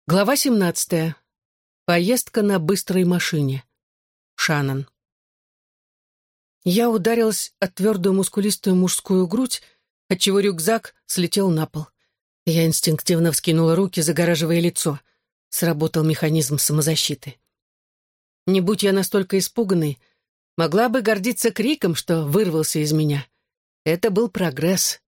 Глава 17. Поездка на быстрой машине. Шаннон. Я ударилась о твердую мускулистую мужскую грудь, отчего рюкзак слетел на пол. Я инстинктивно вскинула руки, загораживая лицо. Сработал механизм самозащиты. Не будь я настолько испуганной, могла бы гордиться криком, что вырвался из меня. Это был прогресс.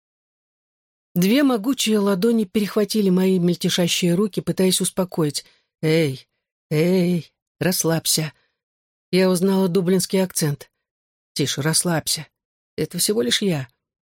Две могучие ладони перехватили мои мельтешащие руки, пытаясь успокоить. «Эй, эй, расслабься». Я узнала дублинский акцент. «Тише, расслабься. Это всего лишь я».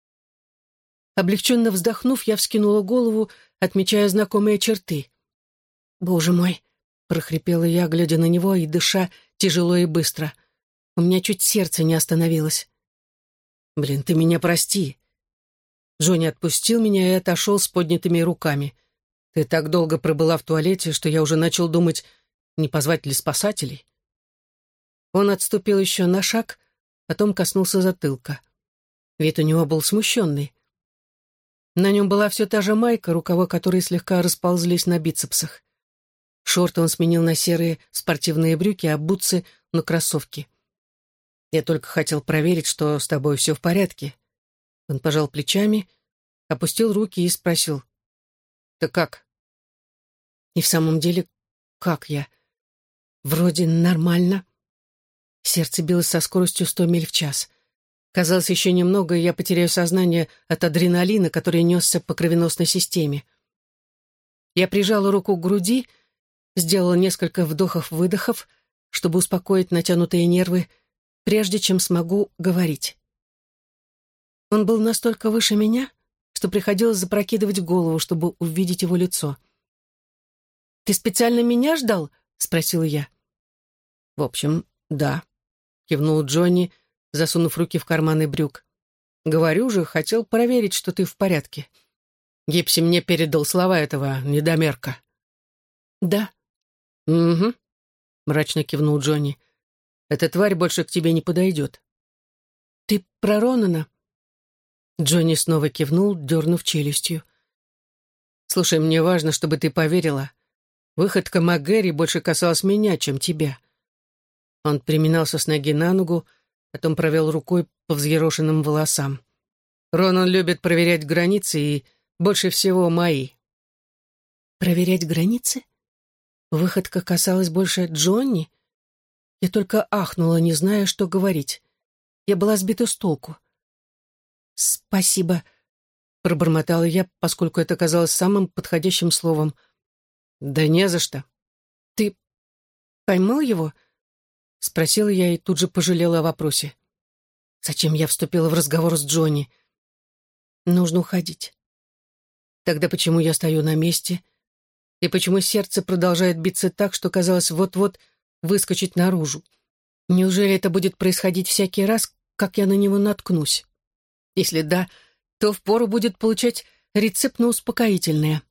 Облегченно вздохнув, я вскинула голову, отмечая знакомые черты. «Боже мой!» — прохрипела я, глядя на него и дыша тяжело и быстро. У меня чуть сердце не остановилось. «Блин, ты меня прости». Джонни отпустил меня и отошел с поднятыми руками. «Ты так долго пробыла в туалете, что я уже начал думать, не позвать ли спасателей?» Он отступил еще на шаг, потом коснулся затылка. Вид у него был смущенный. На нем была все та же майка, рукава которой слегка расползлись на бицепсах. Шорты он сменил на серые спортивные брюки, а бутсы — на кроссовки. «Я только хотел проверить, что с тобой все в порядке». Он пожал плечами, опустил руки и спросил: «Ты как?» И в самом деле, как я? Вроде нормально. Сердце билось со скоростью 100 миль в час. Казалось, еще немного, и я потеряю сознание от адреналина, который несся по кровеносной системе. Я прижала руку к груди, сделала несколько вдохов-выдохов, чтобы успокоить натянутые нервы, прежде чем смогу говорить. Он был настолько выше меня, что приходилось запрокидывать голову, чтобы увидеть его лицо. «Ты специально меня ждал?» — спросила я. «В общем, да», — кивнул Джонни, засунув руки в карманы брюк. «Говорю же, хотел проверить, что ты в порядке. Гипси мне передал слова этого недомерка». «Да». «Угу», — мрачно кивнул Джонни. «Эта тварь больше к тебе не подойдет». «Ты про Ронана?» Джонни снова кивнул, дернув челюстью. «Слушай, мне важно, чтобы ты поверила. Выходка МакГэри больше касалась меня, чем тебя». Он переминался с ноги на ногу, потом провел рукой по взъерошенным волосам. «Ронан любит проверять границы, и больше всего мои». «Проверять границы? Выходка касалась больше Джонни?» Я только ахнула, не зная, что говорить. Я была сбита с толку. «Спасибо», — пробормотала я, поскольку это казалось самым подходящим словом. «Да не за что». «Ты поймал его?» — спросила я и тут же пожалела о вопросе. Зачем я вступила в разговор с Джонни? Нужно уходить. Тогда почему я стою на месте? И почему сердце продолжает биться так, что казалось вот-вот выскочить наружу? Неужели это будет происходить всякий раз, как я на него наткнусь? Если да, то впору будет получать рецепт на успокоительное.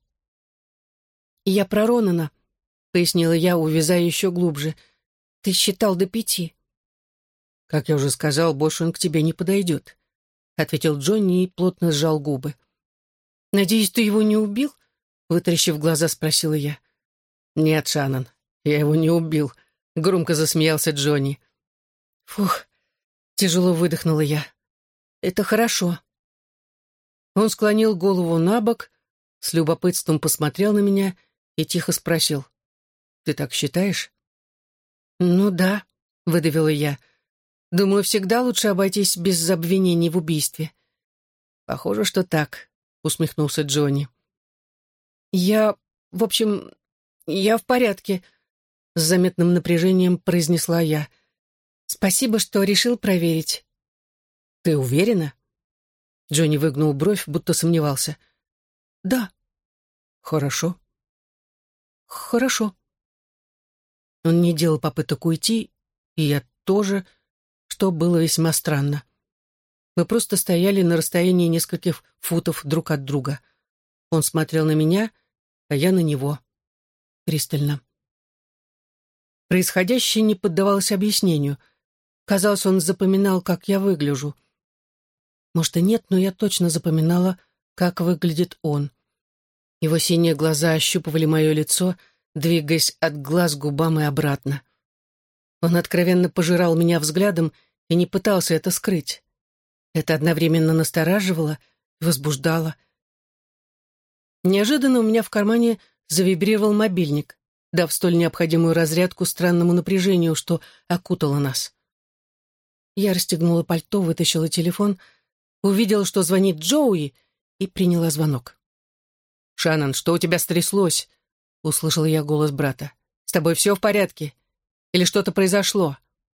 «Я про Ронана», — пояснила я, увязая еще глубже. «Ты считал до 5». «Как я уже сказал, больше он к тебе не подойдет», — ответил Джонни и плотно сжал губы. «Надеюсь, ты его не убил?» — вытаращив глаза, спросила я. «Нет, Шаннон, я его не убил», — громко засмеялся Джонни. «Фух», — тяжело выдохнула я. «Это хорошо». Он склонил голову на бок, с любопытством посмотрел на меня и тихо спросил: «Ты так считаешь?» «Ну да», — выдавила я. «Думаю, всегда лучше обойтись без обвинений в убийстве». «Похоже, что так», — усмехнулся Джонни. «Я в порядке», — с заметным напряжением произнесла я. «Спасибо, что решил проверить». «Ты уверена?» Джонни выгнул бровь, будто сомневался. «Да». «Хорошо». «Хорошо». Он не делал попыток уйти, и я тоже, что было весьма странно. Мы просто стояли на расстоянии нескольких футов друг от друга. Он смотрел на меня, а я на него. Пристально. Происходящее не поддавалось объяснению. Казалось, он запоминал, как я выгляжу. Может, и нет, но я точно запоминала, как выглядит он. Его синие глаза ощупывали мое лицо, двигаясь от глаз к губам и обратно. Он откровенно пожирал меня взглядом и не пытался это скрыть. Это одновременно настораживало и возбуждало. Неожиданно у меня в кармане завибрировал мобильник, дав столь необходимую разрядку странному напряжению, что окутало нас. Я расстегнула пальто, вытащила телефон, увидела, что звонит Джоуи, и приняла звонок. «Шаннон, что у тебя стряслось?» — услышала я голос брата. «С тобой все в порядке? Или что-то произошло?»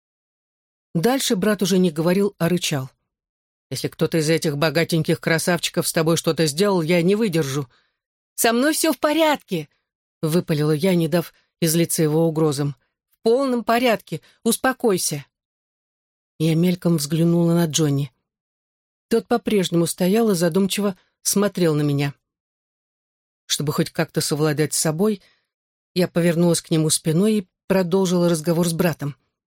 Дальше брат уже не говорил, а рычал. «Если кто-то из этих богатеньких красавчиков с тобой что-то сделал, я не выдержу». «Со мной все в порядке!» — выпалила я, не дав излиться его угрозам. «В полном порядке. Успокойся». Я мельком взглянула на Джонни. Тот по-прежнему стоял и задумчиво смотрел на меня. Чтобы хоть как-то совладать с собой, я повернулась к нему спиной и продолжила разговор с братом.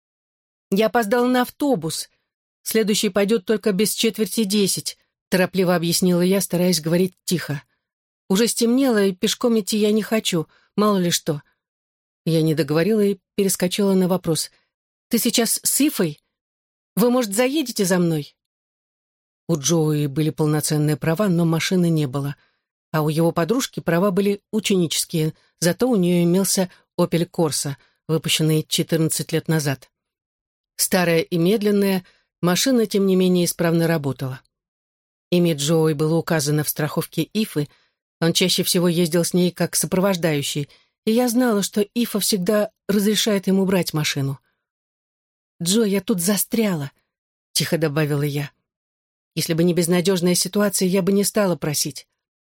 «Я опоздала на автобус. Следующий пойдет только без 9:45, торопливо объяснила я, стараясь говорить тихо. «Уже стемнело, и пешком идти я не хочу, мало ли что». Я не договорила и перескочила на вопрос. «Ты сейчас с Ифой? Вы, может, заедете за мной?» У Джоуи были полноценные права, но машины не было. А у его подружки права были ученические, зато у нее имелся «Опель Корса», выпущенный 14 лет назад. Старая и медленная, машина, тем не менее, исправно работала. Имя Джоуи было указано в страховке Ифы, он чаще всего ездил с ней как сопровождающий, и я знала, что Ифа всегда разрешает ему брать машину. «Джо, я тут застряла», — тихо добавила я. «Если бы не безнадежная ситуация, я бы не стала просить».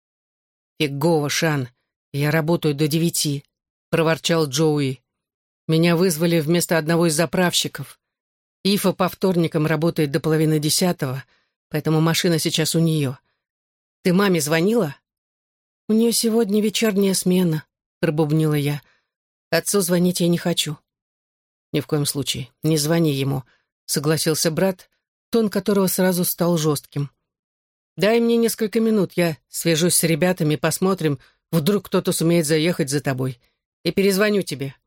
«Фигово, Шан, я работаю до 9, — проворчал Джоуи. «Меня вызвали вместо одного из заправщиков. Ифа по вторникам работает до 9:30, поэтому машина сейчас у нее. Ты маме звонила?» «У нее сегодня вечерняя смена», — пробубнила я. «Отцу звонить я не хочу». «Ни в коем случае, не звони ему», — согласился брат, тон которого сразу стал жестким. «Дай мне несколько минут, я свяжусь с ребятами, посмотрим, вдруг кто-то сумеет заехать за тобой, и перезвоню тебе».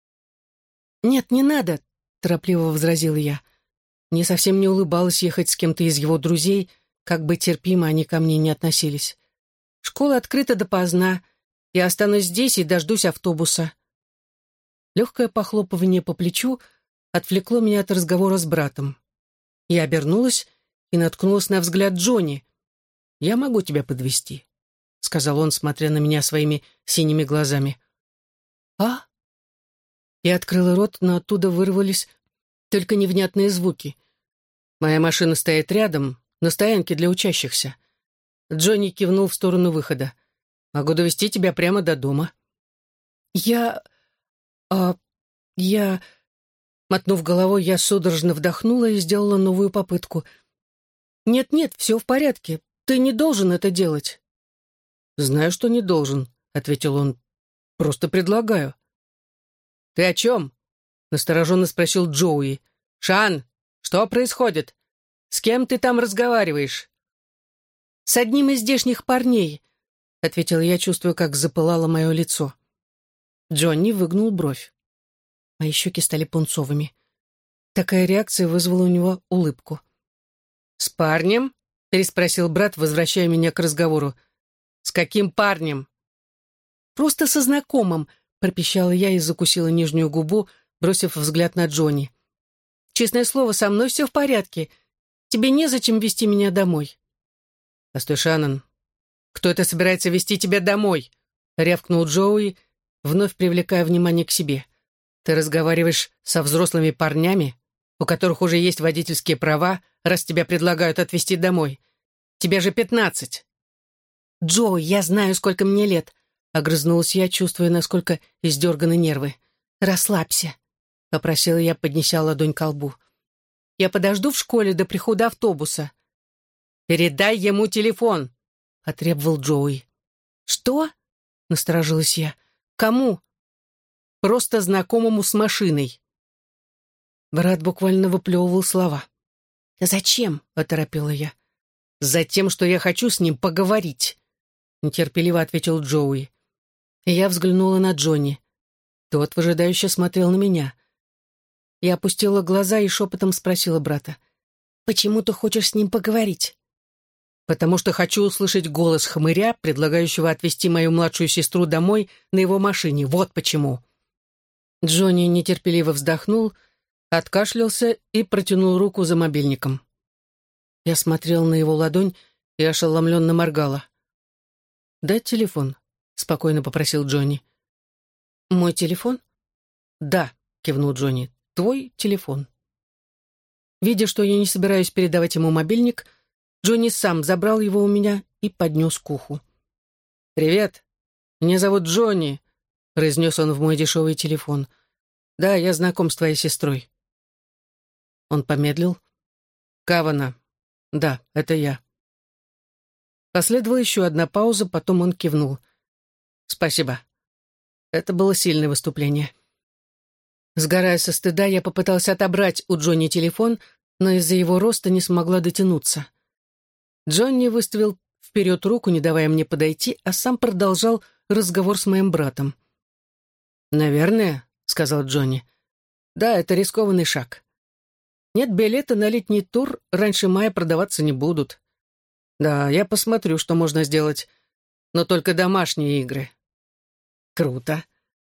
«Нет, не надо», — торопливо возразила я. Мне совсем не улыбалось ехать с кем-то из его друзей, как бы терпимо они ко мне не относились. «Школа открыта допоздна, я останусь здесь и дождусь автобуса». Легкое похлопывание по плечу отвлекло меня от разговора с братом. Я обернулась и наткнулась на взгляд Джонни. «Я могу тебя подвезти», — сказал он, смотря на меня своими синими глазами. «А?» Я открыла рот, но оттуда вырвались только невнятные звуки. «Моя машина стоит рядом, на стоянке для учащихся». Джонни кивнул в сторону выхода. «Могу довезти тебя прямо до дома». «Я... я...» Мотнув головой, я судорожно вдохнула и сделала новую попытку. «Нет-нет, все в порядке. Ты не должен это делать». «Знаю, что не должен», — ответил он. «Просто предлагаю». «Ты о чем?» — настороженно спросил Джоуи. «Шан, что происходит? С кем ты там разговариваешь?» «С одним из здешних парней», — ответила я, чувствуя, как запылало мое лицо. Джонни выгнул бровь. Мои щеки стали пунцовыми. Такая реакция вызвала у него улыбку. «С парнем?» — переспросил брат, возвращая меня к разговору. «С каким парнем?» «Просто со знакомым», — пропищала я и закусила нижнюю губу, бросив взгляд на Джонни. «Честное слово, со мной все в порядке. Тебе незачем везти меня домой». «Постой, Шаннон, кто это собирается везти тебя домой?» — рявкнул Джоуи, вновь привлекая внимание к себе. «Ты разговариваешь со взрослыми парнями, у которых уже есть водительские права, раз тебя предлагают отвезти домой. Тебе же 15». «Джоуи, я знаю, сколько мне лет», — огрызнулась я, чувствуя, насколько издерганы нервы. «Расслабься», — попросила я, поднеся ладонь ко лбу. «Я подожду в школе до прихода автобуса». «Передай ему телефон», — потребовал Джоуи. «Что?» — насторожилась я. «Кому?» «Просто знакомому с машиной». Брат буквально выплевывал слова. «Зачем?» — оторопела я. «Затем, что я хочу с ним поговорить». нетерпеливо ответил Джоуи. И я взглянула на Джонни. Тот выжидающе смотрел на меня. Я опустила глаза и шепотом спросила брата. «Почему ты хочешь с ним поговорить?» «Потому что хочу услышать голос хмыря, предлагающего отвезти мою младшую сестру домой на его машине. Вот почему». Джонни нетерпеливо вздохнул, откашлялся и протянул руку за мобильником. Я смотрела на его ладонь и ошеломленно моргала. «Дай телефон», — спокойно попросил Джонни. «Мой телефон?» «Да», — кивнул Джонни, — «твой телефон». Видя, что я не собираюсь передавать ему мобильник, Джонни сам забрал его у меня и поднес к уху. «Привет, меня зовут Джонни», — произнес он в мой дешевый телефон. «Да, я знаком с твоей сестрой». Он помедлил. «Кавана. Да, это я». Последовала еще одна пауза, потом он кивнул. «Спасибо. Это было сильное выступление». Сгорая со стыда, я попытался отобрать у Джонни телефон, но из-за его роста не смогла дотянуться. Джонни выставил вперед руку, не давая мне подойти, а сам продолжал разговор с моим братом. «Наверное», — сказал Джонни. «Да, это рискованный шаг. Нет, билеты на летний тур раньше мая продаваться не будут. Да, я посмотрю, что можно сделать, но только домашние игры». «Круто».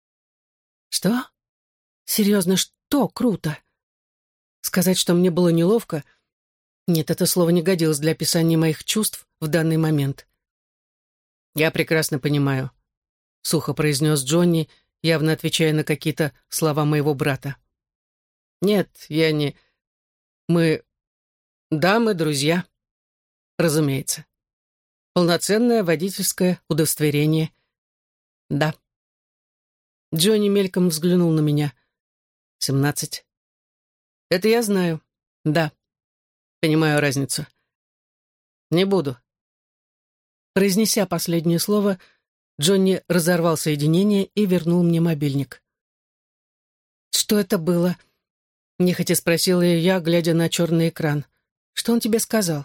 «Что? Серьезно, что круто?» Сказать, что мне было неловко? Нет, это слово не годилось для описания моих чувств в данный момент. «Я прекрасно понимаю», — сухо произнес Джонни, явно отвечая на какие-то слова моего брата. «Нет, я не... Мы... Да, мы друзья. Разумеется. Полноценное водительское удостоверение. Да». Джонни мельком взглянул на меня. 17. «Это я знаю. Да. Понимаю разницу. Не буду». Произнеся последнее слово, Джонни разорвал соединение и вернул мне мобильник. «Что это было?» — нехотя спросила я, глядя на черный экран. «Что он тебе сказал?»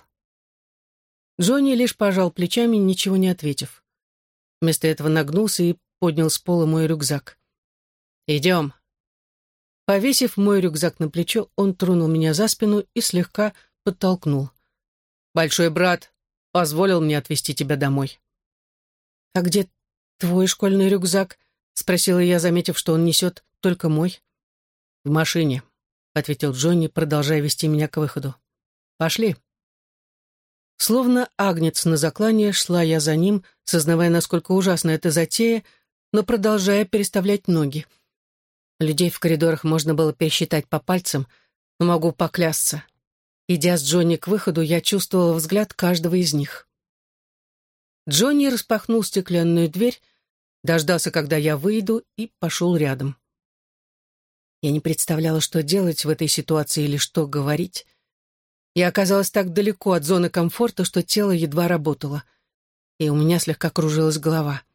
Джонни лишь пожал плечами, ничего не ответив. Вместо этого нагнулся и поднял с пола мой рюкзак. «Идем». Повесив мой рюкзак на плечо, он тронул меня за спину и слегка подтолкнул. «Большой брат позволил мне отвезти тебя домой». «А где твой школьный рюкзак?» — спросила я, заметив, что он несет только мой. «В машине», — ответил Джонни, продолжая вести меня к выходу. «Пошли». Словно агнец на заклание шла я за ним, сознавая, насколько ужасна эта затея, но продолжая переставлять ноги. Людей в коридорах можно было пересчитать по пальцам, но могу поклясться. Идя с Джонни к выходу, я чувствовала взгляд каждого из них. Джонни распахнул стеклянную дверь, дождался, когда я выйду, и пошел рядом. Я не представляла, что делать в этой ситуации или что говорить. Я оказалась так далеко от зоны комфорта, что тело едва работало, и у меня слегка кружилась голова.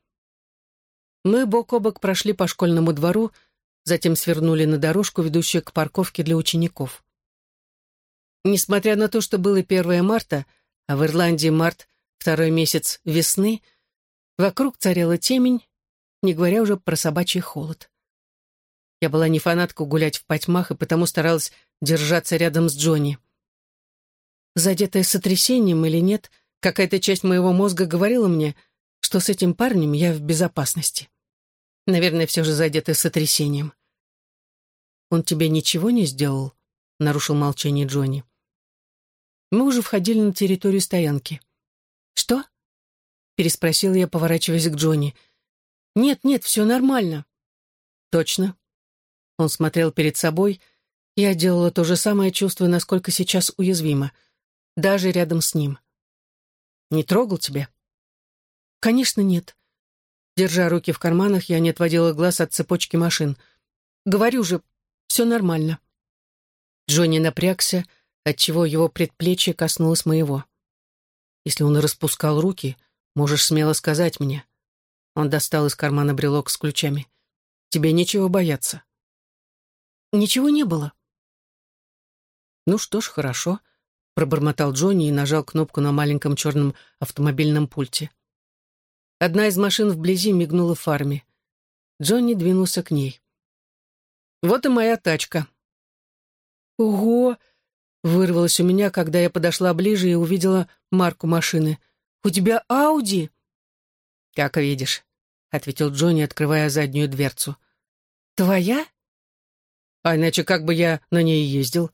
Мы бок о бок прошли по школьному двору, затем свернули на дорожку, ведущую к парковке для учеников. Несмотря на то, что было 1 марта, а в Ирландии март — второй месяц весны, вокруг царила темень, не говоря уже про собачий холод. Я была не фанатка гулять в потьмах и потому старалась держаться рядом с Джонни. Задетая сотрясением или нет, какая-то часть моего мозга говорила мне, что с этим парнем я в безопасности. Наверное, все же задетая сотрясением. «Он тебе ничего не сделал?» — нарушил молчание Джонни. Мы уже входили на территорию стоянки. «Что?» — переспросила я, поворачиваясь к Джонни. «Нет, нет, все нормально». «Точно?» Он смотрел перед собой. Я делала то же самое, чувствуя, насколько сейчас уязвима. Даже рядом с ним. «Не трогал тебя?» «Конечно, нет». Держа руки в карманах, я не отводила глаз от цепочки машин. «Говорю же, все нормально». Джонни напрягся, отчего его предплечье коснулось моего. «Если он распускал руки, можешь смело сказать мне». Он достал из кармана брелок с ключами. «Тебе нечего бояться». «Ничего не было». «Ну что ж, хорошо», — пробормотал Джонни и нажал кнопку на маленьком черном автомобильном пульте. Одна из машин вблизи мигнула фарами. Джонни двинулся к ней. «Вот и моя тачка». «Ого!» — вырвалось у меня, когда я подошла ближе и увидела марку машины. «У тебя Ауди?» «Как видишь», — ответил Джонни, открывая заднюю дверцу. «Твоя?» «А иначе как бы я на ней ездил?»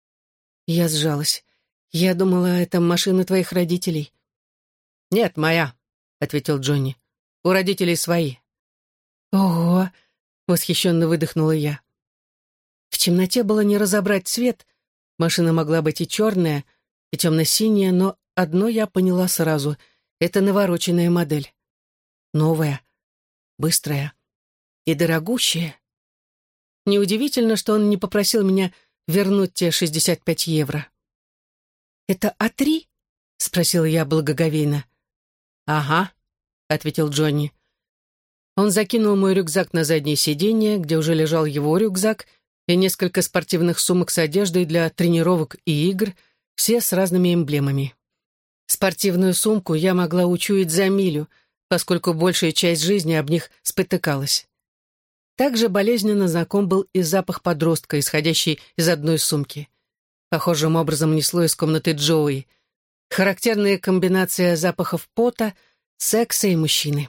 Я сжалась. Я думала, это машина твоих родителей. «Нет, моя», — ответил Джонни. «У родителей свои». «Ого!» — восхищенно выдохнула я. В темноте было не разобрать цвет. Машина могла быть и черная, и темно-синяя, но одно я поняла сразу — это навороченная модель. Новая, быстрая и дорогущая. Неудивительно, что он не попросил меня вернуть те 65 евро. «Это А3?» — спросила я благоговейно. «Ага», — ответил Джонни. Он закинул мой рюкзак на заднее сиденье, где уже лежал его рюкзак, и несколько спортивных сумок с одеждой для тренировок и игр, все с разными эмблемами. Спортивную сумку я могла учуять за милю, поскольку большая часть жизни об них спотыкалась. Также болезненно знаком был и запах подростка, исходящий из одной сумки. Похожим образом несло из комнаты Джоуи. Характерная комбинация запахов пота, секса и мужчины.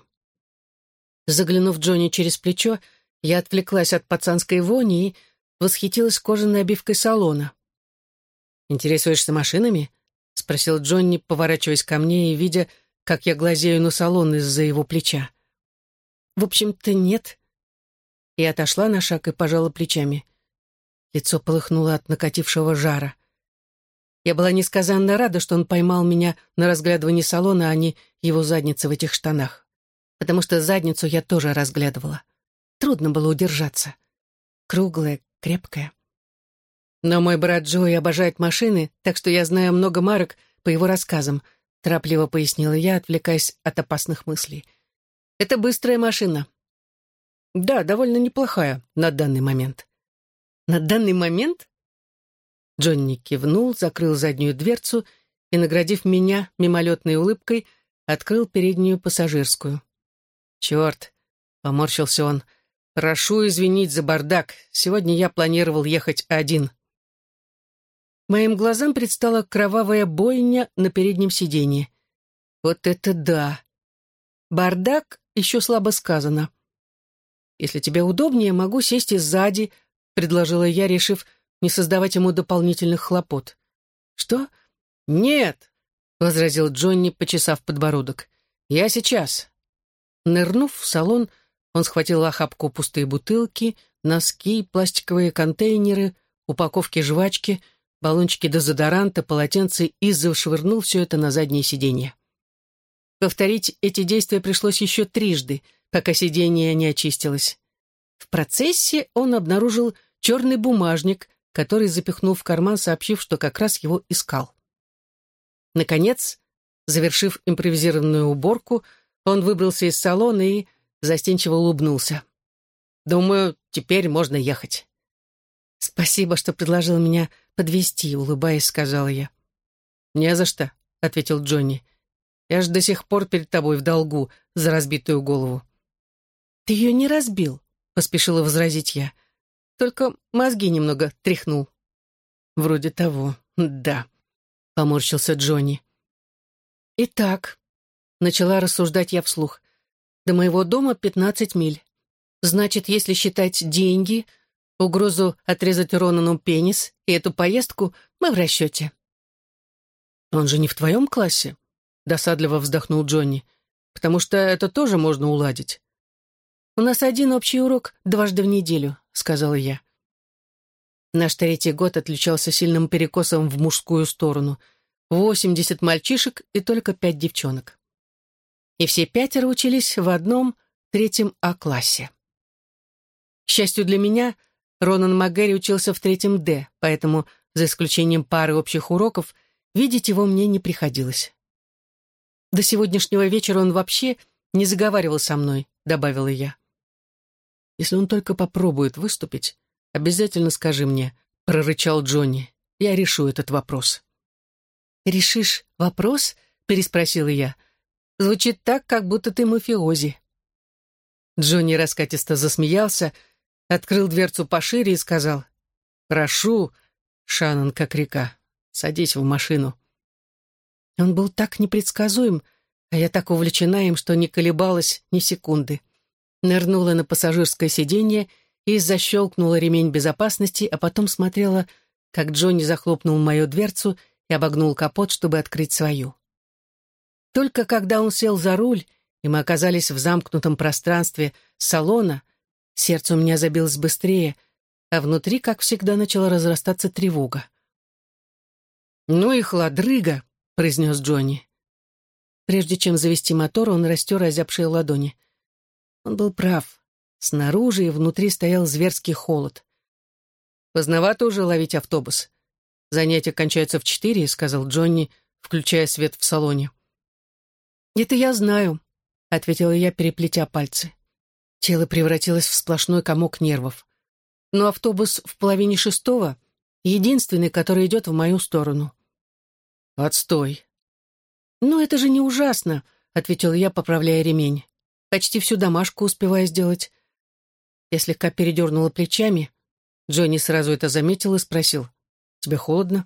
Заглянув Джонни через плечо, я отвлеклась от пацанской вони и восхитилась кожаной обивкой салона. «Интересуешься машинами?» — спросил Джонни, поворачиваясь ко мне и видя, как я глазею на салон из-за его плеча. «В общем-то, нет». Я отошла на шаг и пожала плечами. Лицо полыхнуло от накатившего жара. Я была несказанно рада, что он поймал меня на разглядывании салона, а не его задницы в этих штанах. Потому что задницу я тоже разглядывала. Трудно было удержаться. Круглая, крепкая. Но мой брат Джои обожает машины, так что я знаю много марок по его рассказам, торопливо пояснила я, отвлекаясь от опасных мыслей. Это быстрая машина. Да, довольно неплохая на данный момент. На данный момент? Джонни кивнул, закрыл заднюю дверцу и, наградив меня мимолетной улыбкой, открыл переднюю пассажирскую. «Черт!» — поморщился он. «Прошу извинить за бардак. Сегодня я планировал ехать один». Моим глазам предстала кровавая бойня на переднем сиденье. Вот это да! Бардак еще слабо сказано. «Если тебе удобнее, могу сесть и сзади», — предложила я, решив не создавать ему дополнительных хлопот. «Что?» «Нет», — возразил Джонни, почесав подбородок. «Я сейчас». Нырнув в салон, он схватил охапку пустые бутылки, носки, пластиковые контейнеры, упаковки жвачки, баллончики дезодоранта, полотенца и зашвырнул все это на заднее сиденье. Повторить эти действия пришлось еще трижды, пока сиденье не очистилось. В процессе он обнаружил черный бумажник, который запихнул в карман, сообщив, что как раз его искал. Наконец, завершив импровизированную уборку, он выбрался из салона и застенчиво улыбнулся. «Думаю, теперь можно ехать». «Спасибо, что предложил меня подвезти», — улыбаясь, сказала я. «Не за что», — ответил Джонни. «Я ж до сих пор перед тобой в долгу за разбитую голову». «Ты ее не разбил», — поспешила возразить я. «Только мозги немного тряхнул». «Вроде того, да», — поморщился Джонни. «Итак», — начала рассуждать я вслух, — «до моего дома 15 миль. Значит, если считать деньги, угрозу отрезать Ронану пенис и эту поездку, мы в расчете». «Он же не в твоем классе?» — досадливо вздохнул Джонни. «Потому что это тоже можно уладить». «У нас один общий урок дважды в неделю», — сказала я. Наш третий год отличался сильным перекосом в мужскую сторону. 80 мальчишек и только 5 девчонок. И все 5 учились в одном, третьем А-классе. К счастью для меня, Ронан МакГэри учился в третьем Д, поэтому, за исключением пары общих уроков, видеть его мне не приходилось. До сегодняшнего вечера он вообще не заговаривал со мной, добавила я. «Если он только попробует выступить, обязательно скажи мне», — прорычал Джонни. «Я решу этот вопрос». «Решишь вопрос?» — переспросила я. Звучит так, как будто ты мафиози». Джонни раскатисто засмеялся, открыл дверцу пошире и сказал: «Прошу, Шаннон как река, садись в машину». Он был так непредсказуем, а я так увлечена им, что не колебалась ни секунды. Нырнула на пассажирское сиденье и защелкнула ремень безопасности, а потом смотрела, как Джонни захлопнул мою дверцу и обогнул капот, чтобы открыть свою. Только когда он сел за руль, и мы оказались в замкнутом пространстве салона, сердце у меня забилось быстрее, а внутри, как всегда, начала разрастаться тревога. «Ну и хладрыга», — произнес Джонни. Прежде чем завести мотор, он растер озябшие ладони. Он был прав. Снаружи и внутри стоял зверский холод. «Поздновато уже ловить автобус. Занятие кончается в 4, — сказал Джонни, включая свет в салоне. «Это я знаю», — ответила я, переплетя пальцы. Тело превратилось в сплошной комок нервов. «Но автобус в 5:30 — единственный, который идет в мою сторону». «Отстой». «Ну, это же не ужасно», — ответила я, поправляя ремень. «Почти всю домашку успеваю сделать». Я слегка передернула плечами. Джонни сразу это заметил и спросил: «Тебе холодно?»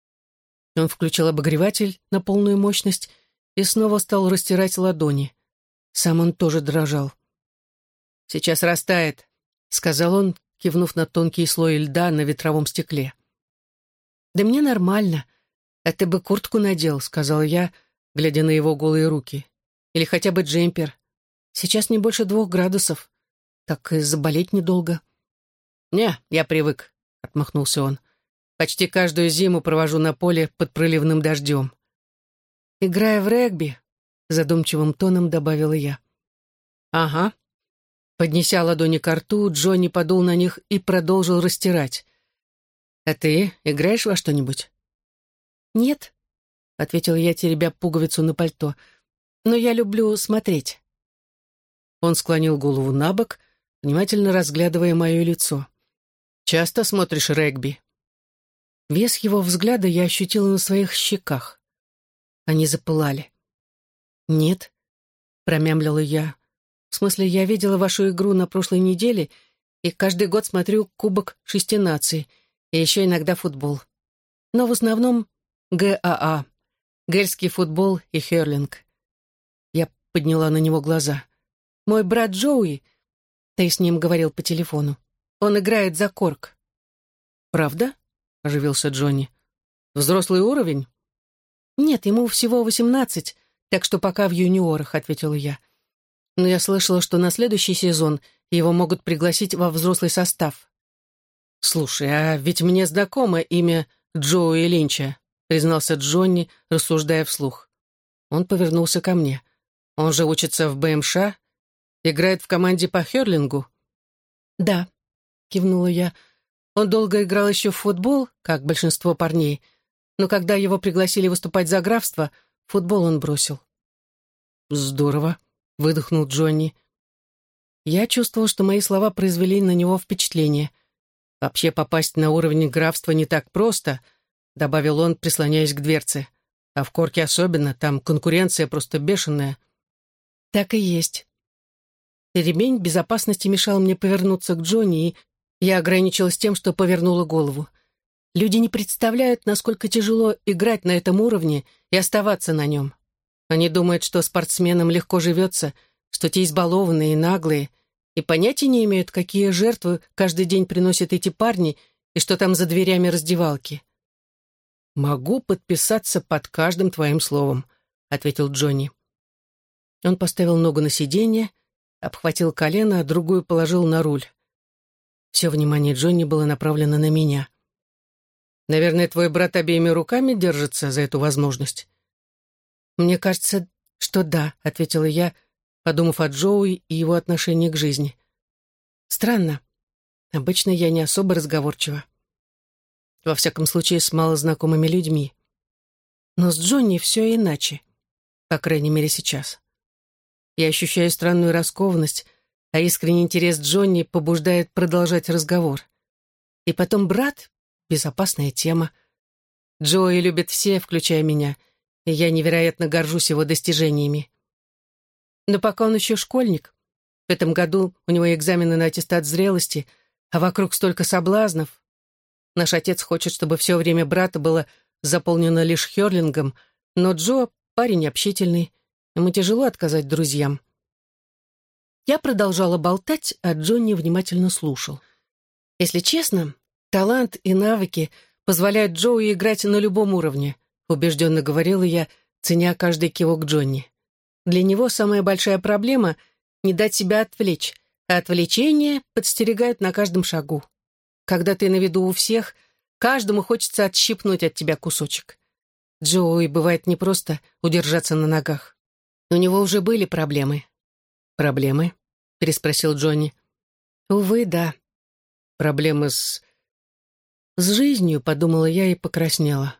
Он включил обогреватель на полную мощность и снова стал растирать ладони. Сам он тоже дрожал. «Сейчас растает», — сказал он, кивнув на тонкий слой льда на ветровом стекле. «Да мне нормально. А ты бы куртку надел», — сказала я, глядя на его голые руки. «Или хотя бы джемпер. Сейчас не больше 2 градусов. Так и заболеть недолго». «Не, я привык», — отмахнулся он. «Почти каждую зиму провожу на поле под проливным дождем». «Играя в регби», — задумчивым тоном добавила я. «Ага». Поднеся ладони ко рту, Джонни подул на них и продолжил растирать. «А ты играешь во что-нибудь?» «Нет», — ответила я, теребя пуговицу на пальто. «Но я люблю смотреть». Он склонил голову на бок, внимательно разглядывая мое лицо. «Часто смотришь регби?» Вес его взгляда я ощутила на своих щеках. Они запылали. «Нет», — промямлила я. «В смысле, я видела вашу игру на прошлой неделе и каждый год смотрю Кубок 6 наций и еще иногда футбол. Но в основном ГАА, гельский футбол и херлинг». Я подняла на него глаза. «Мой брат Джоуи, ты с ним говорил по телефону, он играет за Корк». «Правда?» — оживился Джонни. «Взрослый уровень?» «Нет, ему всего 18, так что пока в юниорах», — ответила я. «Но я слышала, что на следующий сезон его могут пригласить во взрослый состав». «Слушай, а ведь мне знакомо имя Джоуи Линча», — признался Джонни, рассуждая вслух. Он повернулся ко мне. «Он же учится в БМШ? Играет в команде по херлингу?» «Да», — кивнула я. «Он долго играл еще в футбол, как большинство парней, но когда его пригласили выступать за графство, футбол он бросил». «Здорово», — выдохнул Джонни. Я чувствовал, что мои слова произвели на него впечатление. «Вообще попасть на уровень графства не так просто», — добавил он, прислоняясь к дверце. «А в Корке особенно, там конкуренция просто бешеная». «Так и есть». Ремень безопасности мешал мне повернуться к Джонни, и я ограничилась тем, что повернула голову. Люди не представляют, насколько тяжело играть на этом уровне и оставаться на нем. Они думают, что спортсменам легко живется, что те избалованные и наглые, и понятия не имеют, какие жертвы каждый день приносят эти парни и что там за дверями раздевалки. «Могу подписаться под каждым твоим словом», — ответил Джонни. Он поставил ногу на сиденье, обхватил колено, а другую положил на руль. Все внимание Джонни было направлено на меня. «Наверное, твой брат обеими руками держится за эту возможность?» «Мне кажется, что да», — ответила я, подумав о Джоуи и его отношении к жизни. «Странно. Обычно я не особо разговорчива. Во всяком случае, с малознакомыми людьми. Но с Джонни все иначе, по крайней мере, сейчас. Я ощущаю странную раскованность, а искренний интерес Джонни побуждает продолжать разговор. И потом брат — безопасная тема. Джои любят все, включая меня, и я невероятно горжусь его достижениями. Но пока он еще школьник. В этом году у него экзамены на аттестат зрелости, а вокруг столько соблазнов. Наш отец хочет, чтобы все время брата было заполнено лишь хёрлингом, но Джо парень общительный, ему тяжело отказать друзьям. Я продолжала болтать, а Джонни внимательно слушал. Если честно, талант и навыки позволяют Джоуи играть на любом уровне, убежденно говорила я, ценя каждый кивок Джонни. Для него самая большая проблема — не дать себя отвлечь, а отвлечения подстерегают на каждом шагу. Когда ты на виду у всех, каждому хочется отщипнуть от тебя кусочек. Джоуи бывает непросто удержаться на ногах. У него уже были проблемы. «Проблемы?» — переспросил Джонни. «Увы, да. Проблемы с жизнью», — подумала я и покраснела.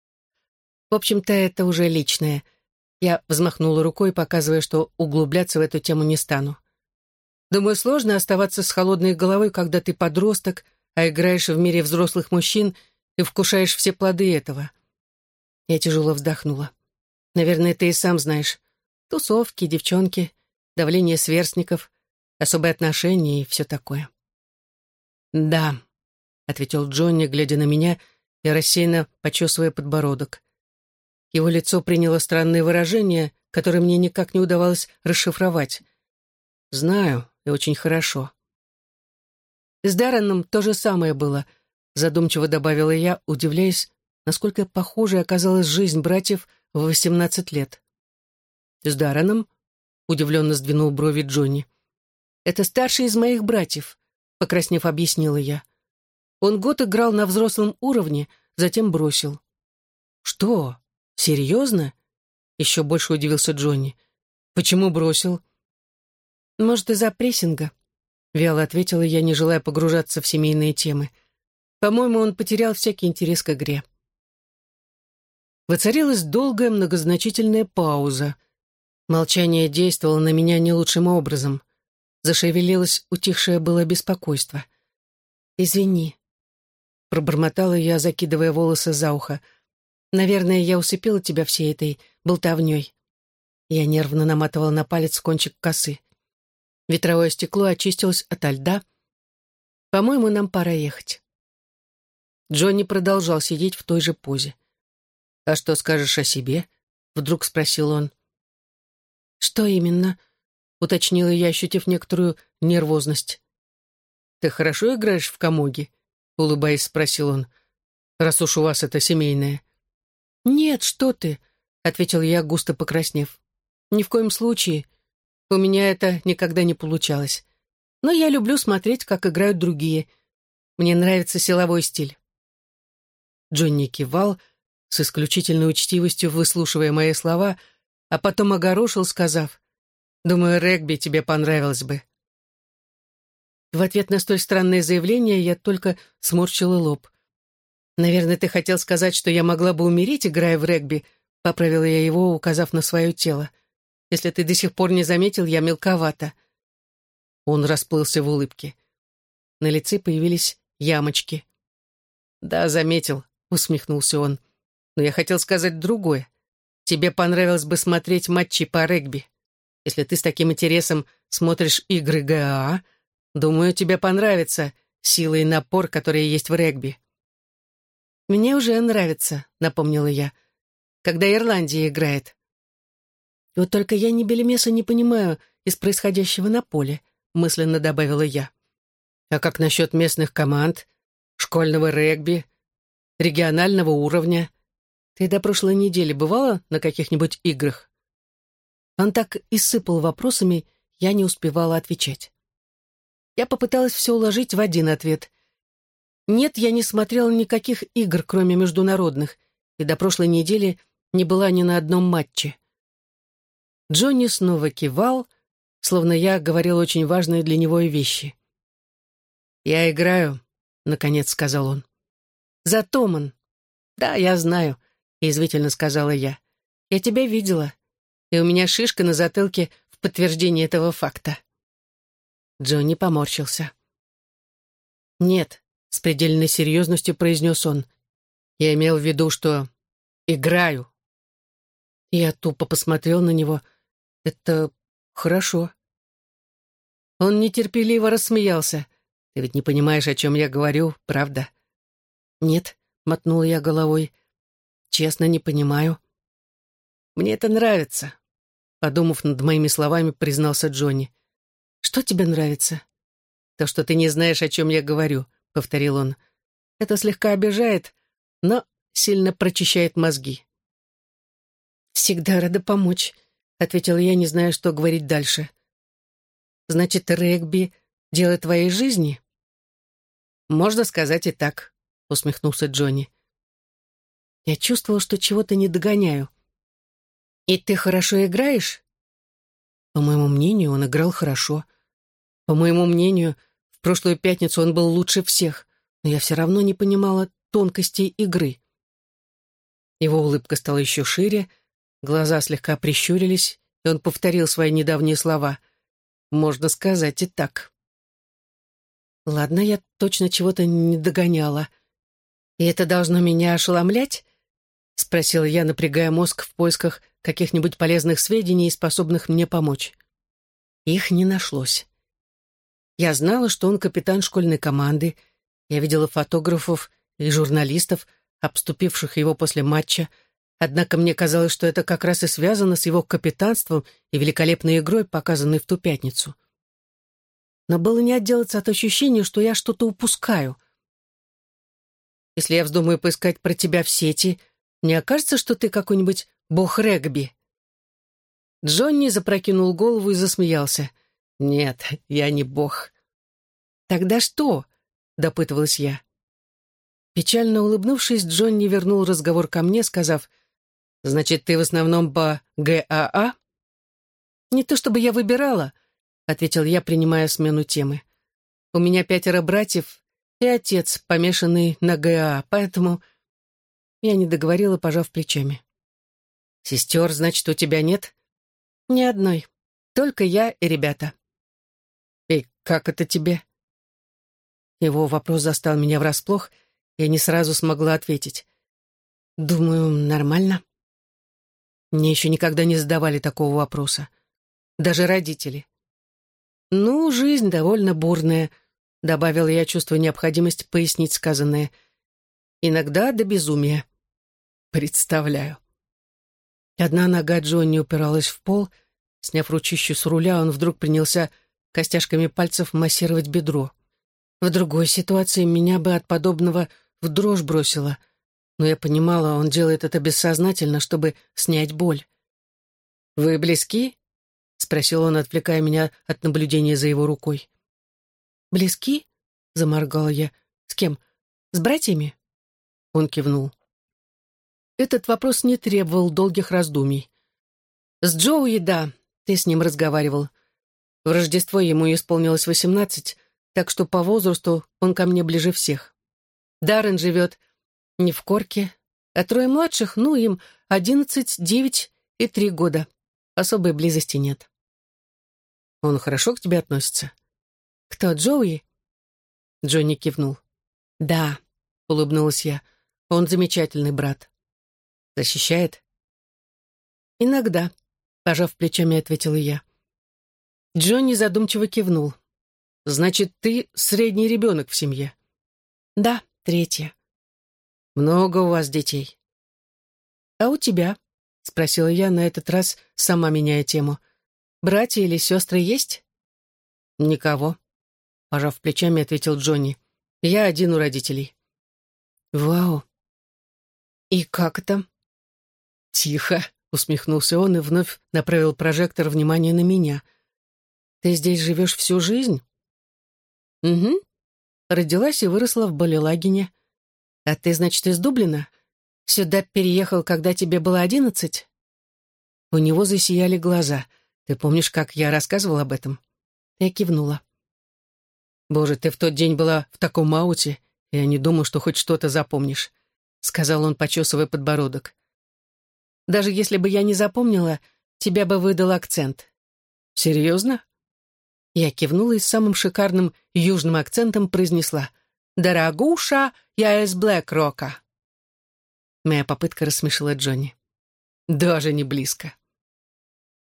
В общем-то, это уже личное. Я взмахнула рукой, показывая, что углубляться в эту тему не стану. Думаю, сложно оставаться с холодной головой, когда ты подросток, а играешь в мире взрослых мужчин и вкушаешь все плоды этого. Я тяжело вздохнула. Наверное, ты и сам знаешь. Тусовки, девчонки, давление сверстников, особые отношения и все такое. «Да», — ответил Джонни, глядя на меня и рассеянно почесывая подбородок. Его лицо приняло странное выражение, которое мне никак не удавалось расшифровать. «Знаю, и очень хорошо». «С Дарреном то же самое было», — задумчиво добавила я, удивляясь, насколько похожей оказалась жизнь братьев в 18 лет. «С Дарреном?» — удивленно сдвинул брови Джонни. «Это старший из моих братьев», — покраснев, объяснила я. «Он год играл на взрослом уровне, затем бросил». «Что? Серьезно?» — еще больше удивился Джонни. «Почему бросил?» «Может, из-за прессинга», — вяло ответила я, не желая погружаться в семейные темы. «По-моему, он потерял всякий интерес к игре». Воцарилась долгая многозначительная пауза. Молчание действовало на меня не лучшим образом. Зашевелилось утихшее было беспокойство. «Извини», — пробормотала я, закидывая волосы за ухо. «Наверное, я усыпила тебя всей этой болтовней». Я нервно наматывала на палец кончик косы. Ветровое стекло очистилось ото льда. «По-моему, нам пора ехать». Джонни продолжал сидеть в той же позе. «А что скажешь о себе?» — вдруг спросил он. «Что именно?» — уточнила я, ощутив некоторую нервозность. «Ты хорошо играешь в камоги?» — улыбаясь, спросил он. «Раз уж у вас это семейное». «Нет, что ты?» — ответил я, густо покраснев. «Ни в коем случае. У меня это никогда не получалось. Но я люблю смотреть, как играют другие. Мне нравится силовой стиль». Джонни кивал, с исключительной учтивостью выслушивая мои слова, а потом огорошил, сказав: «Думаю, регби тебе понравилось бы». В ответ на столь странное заявление я только сморщила лоб. «Наверное, ты хотел сказать, что я могла бы умереть, играя в регби», — поправила я его, указав на свое тело. «Если ты до сих пор не заметил, я мелковата». Он расплылся в улыбке. На лице появились ямочки. «Да, заметил», — усмехнулся он. «Но я хотел сказать другое. Тебе понравилось бы смотреть матчи по регби. Если ты с таким интересом смотришь игры ГАА, думаю, тебе понравится сила и напор, которые есть в регби». «Мне уже нравится», — напомнила я, «когда Ирландия играет». «Вот только я ни белимеса не понимаю из происходящего на поле», — мысленно добавила я. «А как насчет местных команд, школьного регби, регионального уровня? Ты до прошлой недели бывала на каких-нибудь играх?» Он так и сыпал вопросами, я не успевала отвечать. Я попыталась все уложить в один ответ. Нет, я не смотрела никаких игр, кроме международных, и до прошлой недели не была ни на одном матче. Джонни снова кивал, словно я говорила очень важные для него вещи. «Я играю», — наконец сказал он. «За Томан». «Да, я знаю», — язвительно сказала я. «Я тебя видела, и у меня шишка на затылке в подтверждение этого факта». Джонни поморщился. «Нет», — с предельной серьезностью произнес он. «Я имел в виду, что играю». Я тупо посмотрел на него. «Это Хорошо». Он нетерпеливо рассмеялся. «Ты ведь не понимаешь, о чем я говорю, правда?» «Нет», — мотнула я головой. «Честно, не понимаю». «Мне это нравится», — подумав над моими словами, признался Джонни. «Что тебе нравится?» «То, что ты не знаешь, о чем я говорю», — повторил он. «Это слегка обижает, но сильно прочищает мозги». «Всегда рада помочь», — ответила я, не зная, что говорить дальше. «Значит, регби — дело твоей жизни?» «Можно сказать и так», — усмехнулся Джонни. Я чувствовала, что чего-то не догоняю. «И ты хорошо играешь?» По моему мнению, он играл хорошо. По моему мнению, в прошлую пятницу он был лучше всех, но я все равно не понимала тонкостей игры. Его улыбка стала еще шире, глаза слегка прищурились, и он повторил свои недавние слова. «Можно сказать и так». Ладно, я точно чего-то не догоняла. «И это должно меня ошеломлять?» — спросила я, напрягая мозг в поисках каких-нибудь полезных сведений, способных мне помочь. Их не нашлось. Я знала, что он капитан школьной команды, я видела фотографов и журналистов, обступивших его после матча, однако мне казалось, что это как раз и связано с его капитанством и великолепной игрой, показанной в ту пятницу. Но было не отделаться от ощущения, что я что-то упускаю. Если я вздумаю поискать про тебя в сети, не окажется, что ты какой-нибудь бог регби?» Джонни запрокинул голову и засмеялся. «Нет, я не бог». «Тогда что?» — допытывалась я. Печально улыбнувшись, Джонни вернул разговор ко мне, сказав: «Значит, ты в основном по ГАА?» «Не то чтобы я выбирала», — ответил я, принимая смену темы. «У меня 5 братьев и отец, помешанный на ГАА, поэтому...» Я не договорила, пожав плечами. «Сестер, значит, у тебя нет?» «Ни одной. Только я и ребята». «И как это тебе?» Его вопрос застал меня врасплох, и я не сразу смогла ответить. «Думаю, нормально». Мне еще никогда не задавали такого вопроса. Даже родители. «Ну, жизнь довольно бурная», — добавила я, чувствуя необходимость пояснить сказанное. «Иногда до безумия». «Представляю». Одна нога Джонни упиралась в пол. Сняв ручищу с руля, он вдруг принялся костяшками пальцев массировать бедро. В другой ситуации меня бы от подобного в дрожь бросило, но я понимала, он делает это бессознательно, чтобы снять боль. «Вы близки?» — спросил он, отвлекая меня от наблюдения за его рукой. «Близки?» — заморгала я. «С кем? С братьями?» Он кивнул. Этот вопрос не требовал долгих раздумий. «С Джоуи, да, ты с ним разговаривал. В Рождество ему исполнилось 18, так что по возрасту он ко мне ближе всех. Даррен живет не в Корке, а 3 младших, ну, им 11, 9 и 3 года. Особой близости нет». «Он хорошо к тебе относится?» «Кто, Джоуи?» Джонни кивнул. «Да», — улыбнулась я, — «он замечательный брат». «Защищает?» «Иногда», — пожав плечами, ответила я. Джонни задумчиво кивнул. «Значит, ты средний ребенок в семье?» «Да, 3. «Много у вас детей?» «А у тебя?» — спросила я, на этот раз сама меняя тему. «Братья или сестры есть?» «Никого», — пожав плечами, ответил Джонни. «Я один у родителей». «Вау! И как это?» «Тихо», — усмехнулся он и вновь направил прожектор внимания на меня. «Ты здесь живешь всю жизнь?» «Угу. Родилась и выросла в Балелагине. А ты, значит, из Дублина? Сюда переехал, когда тебе было 11?» У него засияли глаза. «Ты помнишь, как я рассказывал об этом?» Я кивнула. «Боже, ты в тот день была в таком ауте, я не думал, что хоть что-то запомнишь», — сказал он, почесывая подбородок. «Даже если бы я не запомнила, тебя бы выдал акцент». «Серьезно?» Я кивнула и с самым шикарным южным акцентом произнесла: «Дорогуша, я из Блэк-Рока». Моя попытка рассмешила Джонни. «Даже не близко».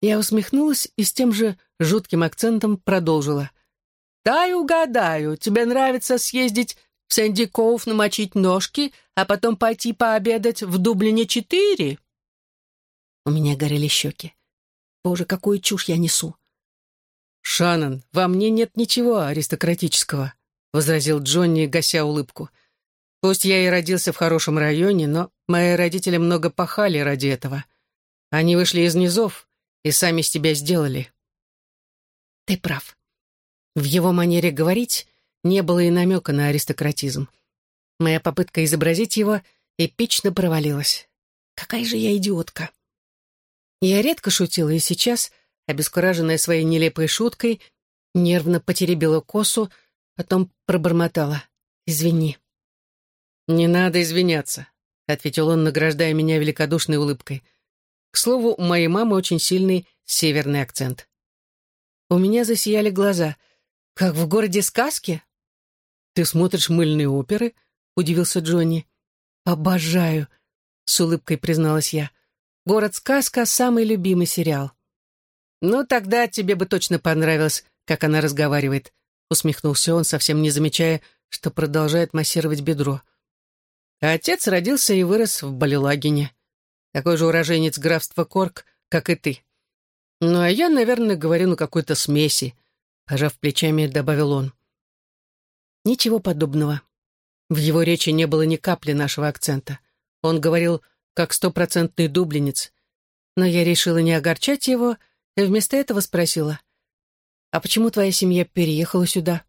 Я усмехнулась и с тем же жутким акцентом продолжила. «Дай угадаю, тебе нравится съездить в Сэнди-Коув намочить ножки, а потом пойти пообедать в Дублине-4?» У меня горели щеки. Боже, какую чушь я несу. «Шаннон, во мне нет ничего аристократического», — возразил Джонни, гася улыбку. «Пусть я и родился в хорошем районе, но мои родители много пахали ради этого. Они вышли из низов и сами с тебя сделали». «Ты прав». В его манере говорить не было и намека на аристократизм. Моя попытка изобразить его эпично провалилась. Какая же я идиотка. Я редко шутила, и сейчас, обескураженная своей нелепой шуткой, нервно потеребила косу, потом пробормотала. «Извини». «Не надо извиняться», — ответил он, награждая меня великодушной улыбкой. «К слову, у моей мамы очень сильный северный акцент». У меня засияли глаза. «Как в городе сказки?» «Ты смотришь мыльные оперы?» — удивился Джонни. «Обожаю», — с улыбкой призналась я. «Город-сказка» — самый любимый сериал. «Ну, тогда тебе бы точно понравилось, как она разговаривает», — усмехнулся он, совсем не замечая, что продолжает массировать бедро. А отец родился и вырос в Балелагине. Такой же уроженец графства Корк, как и ты. Ну, а я, наверное, говорю на какой-то смеси, пожав плечами, добавил он. Ничего подобного. В его речи не было ни капли нашего акцента. Он говорил как стопроцентный дублинец. Но я решила не огорчать его и вместо этого спросила, «А почему твоя семья переехала сюда?»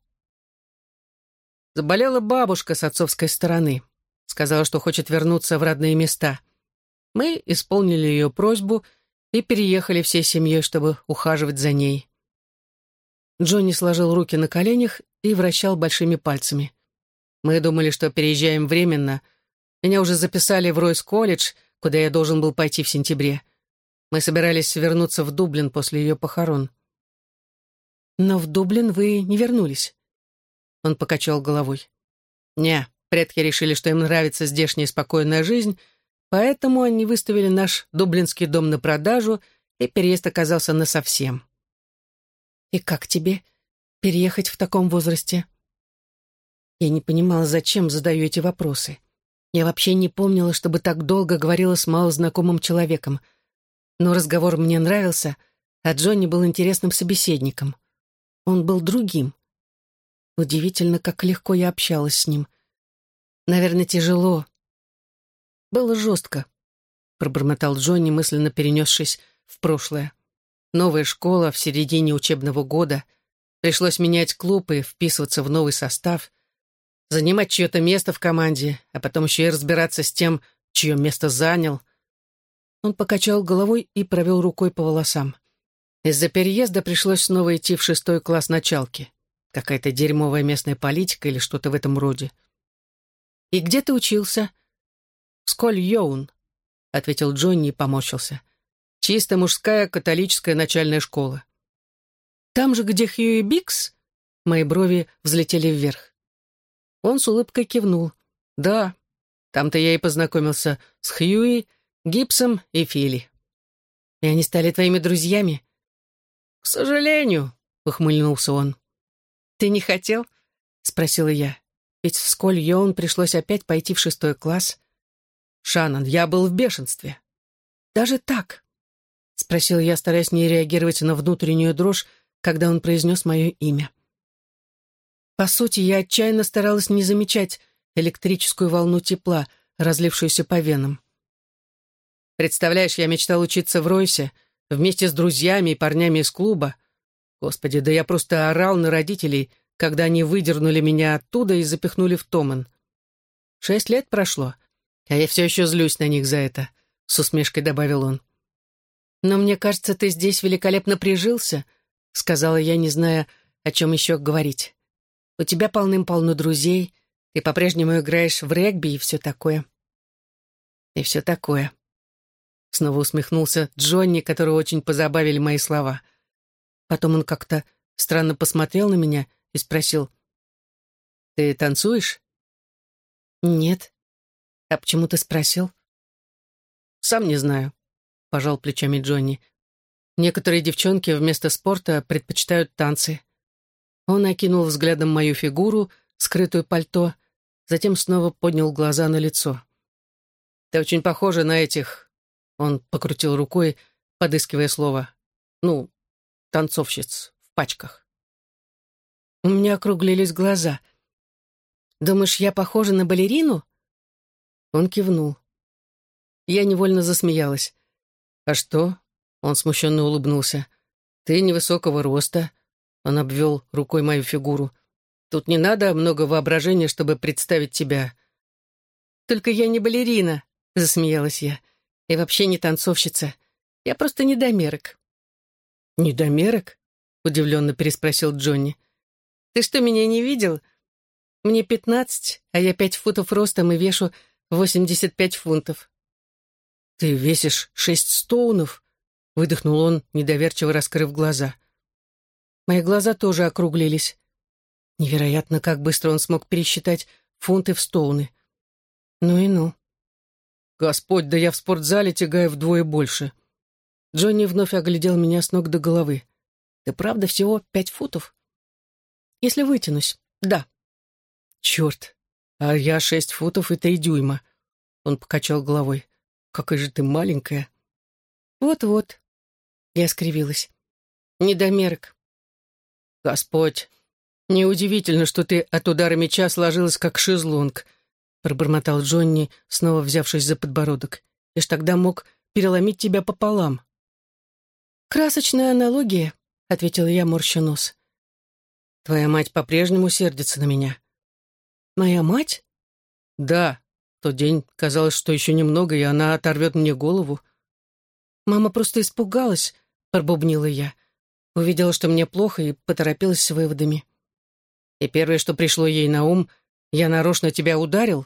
Заболела бабушка с отцовской стороны. Сказала, что хочет вернуться в родные места. Мы исполнили ее просьбу и переехали всей семьей, чтобы ухаживать за ней. Джонни сложил руки на коленях и вращал большими пальцами. Мы думали, что переезжаем временно. Меня уже записали в Ройс-колледж, куда я должен был пойти в сентябре. Мы собирались вернуться в Дублин после ее похорон. Но в Дублин вы не вернулись. Он покачал головой. Не, предки решили, что им нравится здешняя спокойная жизнь, поэтому они выставили наш дублинский дом на продажу, и переезд оказался насовсем. И как тебе переехать в таком возрасте? Я не понимала, зачем задаю эти вопросы. Я вообще не помнила, чтобы так долго говорила с малознакомым человеком. Но разговор мне нравился, а Джонни был интересным собеседником. Он был другим. Удивительно, как легко я общалась с ним. Наверное, тяжело. Было жестко, пробормотал Джонни, мысленно перенесшись в прошлое. Новая школа в середине учебного года. Пришлось менять клуб и вписываться в новый состав. Занимать чье-то место в команде, а потом еще и разбираться с тем, чье место занял. Он покачал головой и провел рукой по волосам. Из-за переезда пришлось снова идти в 6 класс началки. Какая-то дерьмовая местная политика или что-то в этом роде. «И где ты учился?» «В Сколь-Йоун», — ответил Джонни и поморщился. «Чисто мужская католическая начальная школа». «Там же, где Хьюи Бикс?» Мои брови взлетели вверх. Он с улыбкой кивнул. «Да, там-то я и познакомился с Хьюи, Гибсом и Филли». «И они стали твоими друзьями?» «К сожалению», — ухмыльнулся он. «Ты не хотел?» — спросила я. Ведь в Сколь-Йоун пришлось опять пойти в 6 класс. «Шаннон, я был в бешенстве». «Даже так?» — спросила я, стараясь не реагировать на внутреннюю дрожь, когда он произнес мое имя. По сути, я отчаянно старалась не замечать электрическую волну тепла, разлившуюся по венам. Представляешь, я мечтал учиться в Ройсе вместе с друзьями и парнями из клуба. Господи, да я просто орал на родителей, когда они выдернули меня оттуда и запихнули в Томан. 6 лет прошло, а я все еще злюсь на них за это, — с усмешкой добавил он. «Но мне кажется, ты здесь великолепно прижился», — сказала я, не зная, о чем еще говорить. «У тебя полным-полно друзей, ты по-прежнему играешь в регби и все такое». «И все такое». Снова усмехнулся Джонни, которого очень позабавили мои слова. Потом он как-то странно посмотрел на меня и спросил, «Ты танцуешь?» «Нет». «А почему ты спросил?» «Сам не знаю», — пожал плечами Джонни. Некоторые девчонки вместо спорта предпочитают танцы. Он окинул взглядом мою фигуру, скрытую пальто, затем снова поднял глаза на лицо. «Ты очень похожа на этих...» Он покрутил рукой, подыскивая слово. «Ну, танцовщиц в пачках». У меня округлились глаза. «Думаешь, я похожа на балерину?» Он кивнул. Я невольно засмеялась. «А что?» Он смущенно улыбнулся. «Ты невысокого роста». Он обвел рукой мою фигуру. «Тут не надо много воображения, чтобы представить тебя». «Только я не балерина», — засмеялась я. «И вообще не танцовщица. Я просто недомерок». «Недомерок?» — удивленно переспросил Джонни. «Ты что, меня не видел? Мне 15, а я 5 футов ростом и вешу 85 фунтов». «Ты весишь 6 стоунов?» — выдохнул он, недоверчиво раскрыв глаза. Мои глаза тоже округлились. Невероятно, как быстро он смог пересчитать фунты в стоуны. Ну и ну. «Господь, да я в спортзале тягаю вдвое больше». Джонни вновь оглядел меня с ног до головы. «Ты правда всего 5 футов?» «Если вытянусь, да». «Черт, а я 6 футов и 3 дюйма». Он покачал головой. «Какая же ты маленькая». «Вот-вот», — я скривилась. «Недомерок». «Господь, неудивительно, что ты от удара меча сложилась, как шезлонг», — пробормотал Джонни, снова взявшись за подбородок. «Я ж тогда мог переломить тебя пополам». «Красочная аналогия», — ответила я, морща нос. «Твоя мать по-прежнему сердится на меня». «Моя мать?» «Да. В тот день казалось, что еще немного, и она оторвет мне голову». «Мама просто испугалась», — пробубнила я. Увидела, что мне плохо, и поторопилась с выводами. «И первое, что пришло ей на ум, я нарочно тебя ударил?»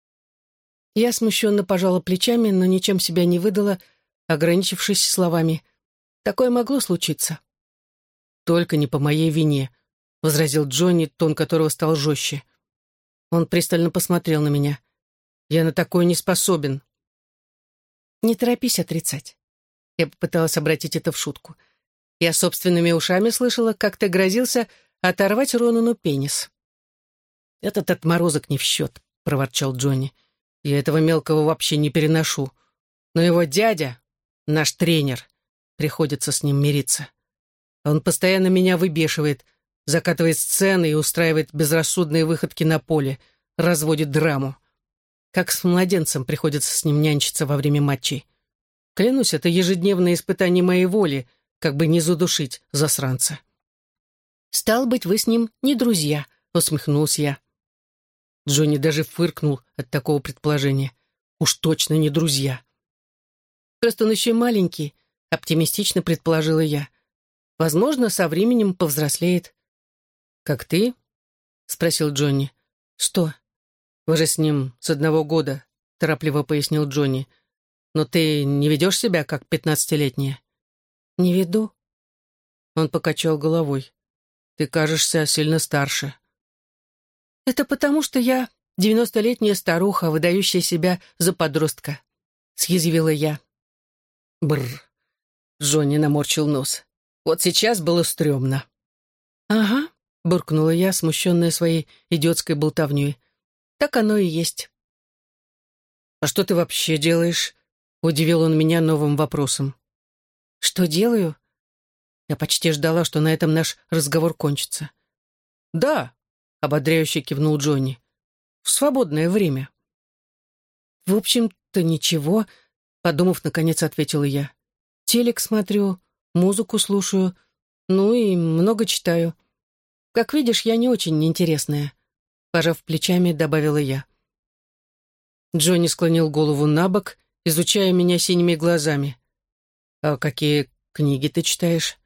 Я смущенно пожала плечами, но ничем себя не выдала, ограничившись словами. «Такое могло случиться». «Только не по моей вине», — возразил Джонни, тон которого стал жестче. Он пристально посмотрел на меня. «Я на такое не способен». «Не торопись отрицать». Я попыталась обратить это в шутку. Я собственными ушами слышала, как ты грозился оторвать Ронану пенис. «Этот отморозок не в счет», — проворчал Джонни. «Я этого мелкого вообще не переношу. Но его дядя, наш тренер, приходится с ним мириться. Он постоянно меня выбешивает, закатывает сцены и устраивает безрассудные выходки на поле, разводит драму. Как с младенцем приходится с ним нянчиться во время матчей. Клянусь, это ежедневное испытание моей воли, как бы не задушить засранца». «Стал быть, вы с ним не друзья», — усмехнулся я. Джонни даже фыркнул от такого предположения. «Уж точно не друзья». «Просто он еще маленький», — оптимистично предположила я. «Возможно, со временем повзрослеет». «Как ты?» — спросил Джонни. «Что?» «Вы же с ним с 1 года», — торопливо пояснил Джонни. «Но ты не ведешь себя, как 15-летняя?» «Не веду». Он покачал головой. «Ты кажешься сильно старше». «Это потому, что я 90-летняя старуха, выдающая себя за подростка», — съязвила я. «Бррр», — Джонни наморщил нос. «Вот сейчас было стрёмно». «Ага», — буркнула я, смущенная своей идиотской болтовней. «Так оно и есть». «А что ты вообще делаешь?» — удивил он меня новым вопросом. «Что делаю?» Я почти ждала, что на этом наш разговор кончится. «Да», — ободряюще кивнул Джонни. «В свободное время». «В общем-то, ничего», — подумав, наконец ответила я. «Телек смотрю, музыку слушаю, ну и много читаю. Как видишь, я не очень интересная», — пожав плечами, добавила я. Джонни склонил голову на бок, изучая меня синими глазами. «А какие книги ты читаешь?»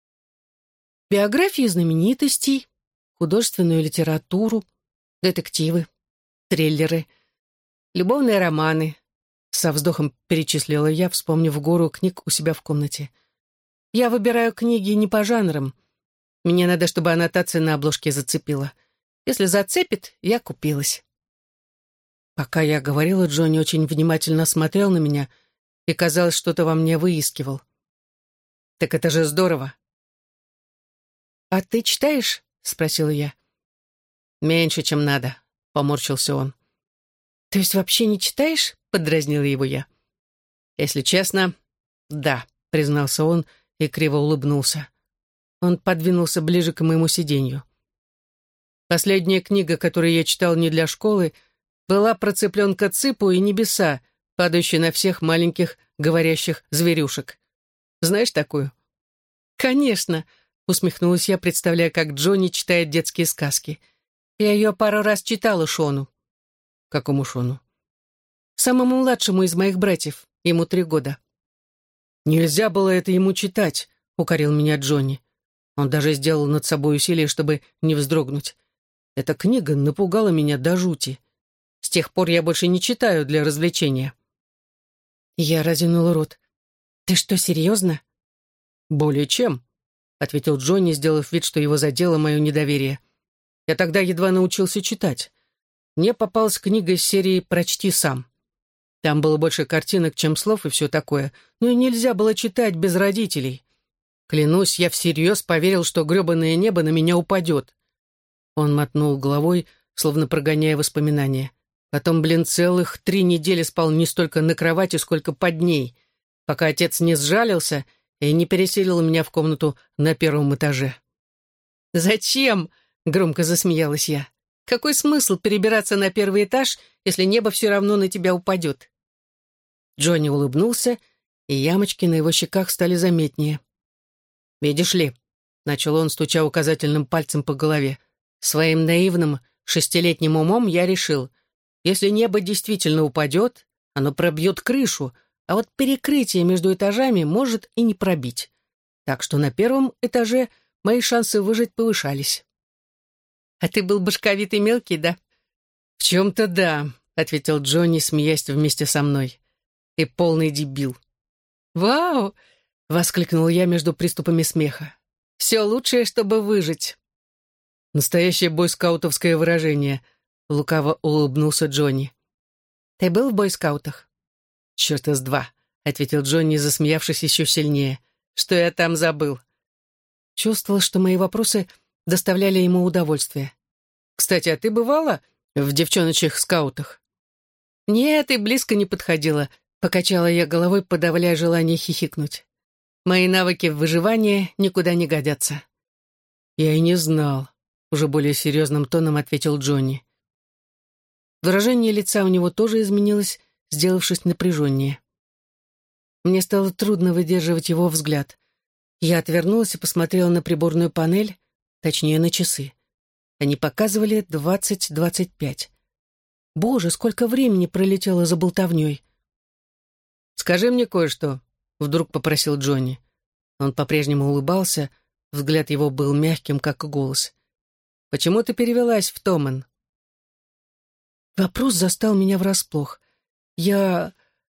«Биографии знаменитостей, художественную литературу, детективы, триллеры, любовные романы», — со вздохом перечислила я, вспомнив гору книг у себя в комнате. «Я выбираю книги не по жанрам. Мне надо, чтобы аннотация на обложке зацепила. Если зацепит, я купилась». Пока я говорила, Джонни очень внимательно смотрел на меня и, казалось, что-то во мне выискивал. Так это же здорово. «А ты читаешь?» — спросила я. «Меньше, чем надо», — поморщился он. «То есть вообще не читаешь?» — подразнила его я. «Если честно, да», — признался он и криво улыбнулся. Он подвинулся ближе к моему сиденью. Последняя книга, которую я читал не для школы, была про цыпленка Цыпу и небеса, падающие на всех маленьких говорящих зверюшек. Знаешь такую? «Конечно», — усмехнулась я, представляя, как Джонни читает детские сказки. «Я ее пару раз читала Шону». «Какому Шону?» «Самому младшему из моих братьев. Ему 3 года». «Нельзя было это ему читать», — укорил меня Джонни. Он даже сделал над собой усилие, чтобы не вздрогнуть. Эта книга напугала меня до жути. С тех пор я больше не читаю для развлечения. Я разинула рот. «Ты что, серьезно?» «Более чем», — ответил Джонни, сделав вид, что его задело мое недоверие. «Я тогда едва научился читать. Мне попалась книга из серии «Прочти сам». Там было больше картинок, чем слов и все такое, но и нельзя было читать без родителей. Клянусь, я всерьез поверил, что гребаное небо на меня упадет». Он мотнул головой, словно прогоняя воспоминания. Потом, целых 3 недели спал не столько на кровати, сколько под ней, пока отец не сжалился и не переселил меня в комнату на 1-м этаже. «Зачем?» — громко засмеялась я. «Какой смысл перебираться на 1-й этаж, если небо все равно на тебя упадет?» Джонни улыбнулся, и ямочки на его щеках стали заметнее. «Видишь ли», — начал он, стуча указательным пальцем по голове, «своим наивным 6-летним умом я решил, если небо действительно упадет, оно пробьет крышу, а вот перекрытие между этажами может и не пробить. Так что на 1-м этаже мои шансы выжить повышались». «А ты был башковитый мелкий, да?» «В чем-то да», — ответил Джонни, смеясь вместе со мной. «И полный дебил». «Вау!» — воскликнул я между приступами смеха. «Все лучшее, чтобы выжить». «Настоящее бойскаутовское выражение», — лукаво улыбнулся Джонни. «Ты был в бойскаутах?» «Черт из два», — ответил Джонни, засмеявшись еще сильнее. «Что я там забыл?» Чувствовал, что мои вопросы доставляли ему удовольствие. «Кстати, а ты бывала в девчоночьих скаутах?» «Нет, и близко не подходила», — покачала я головой, подавляя желание хихикнуть. «Мои навыки выживания никуда не годятся». «Я и не знал», — уже более серьезным тоном ответил Джонни. Выражение лица у него тоже изменилось, сделавшись напряженнее. Мне стало трудно выдерживать его взгляд. Я отвернулась и посмотрела на приборную панель, точнее, на часы. Они показывали 20:25. Боже, сколько времени пролетело за болтовней. «Скажи мне кое-что», — вдруг попросил Джонни. Он по-прежнему улыбался, взгляд его был мягким, как голос. «Почему ты перевелась в Томен?» Вопрос застал меня врасплох. Я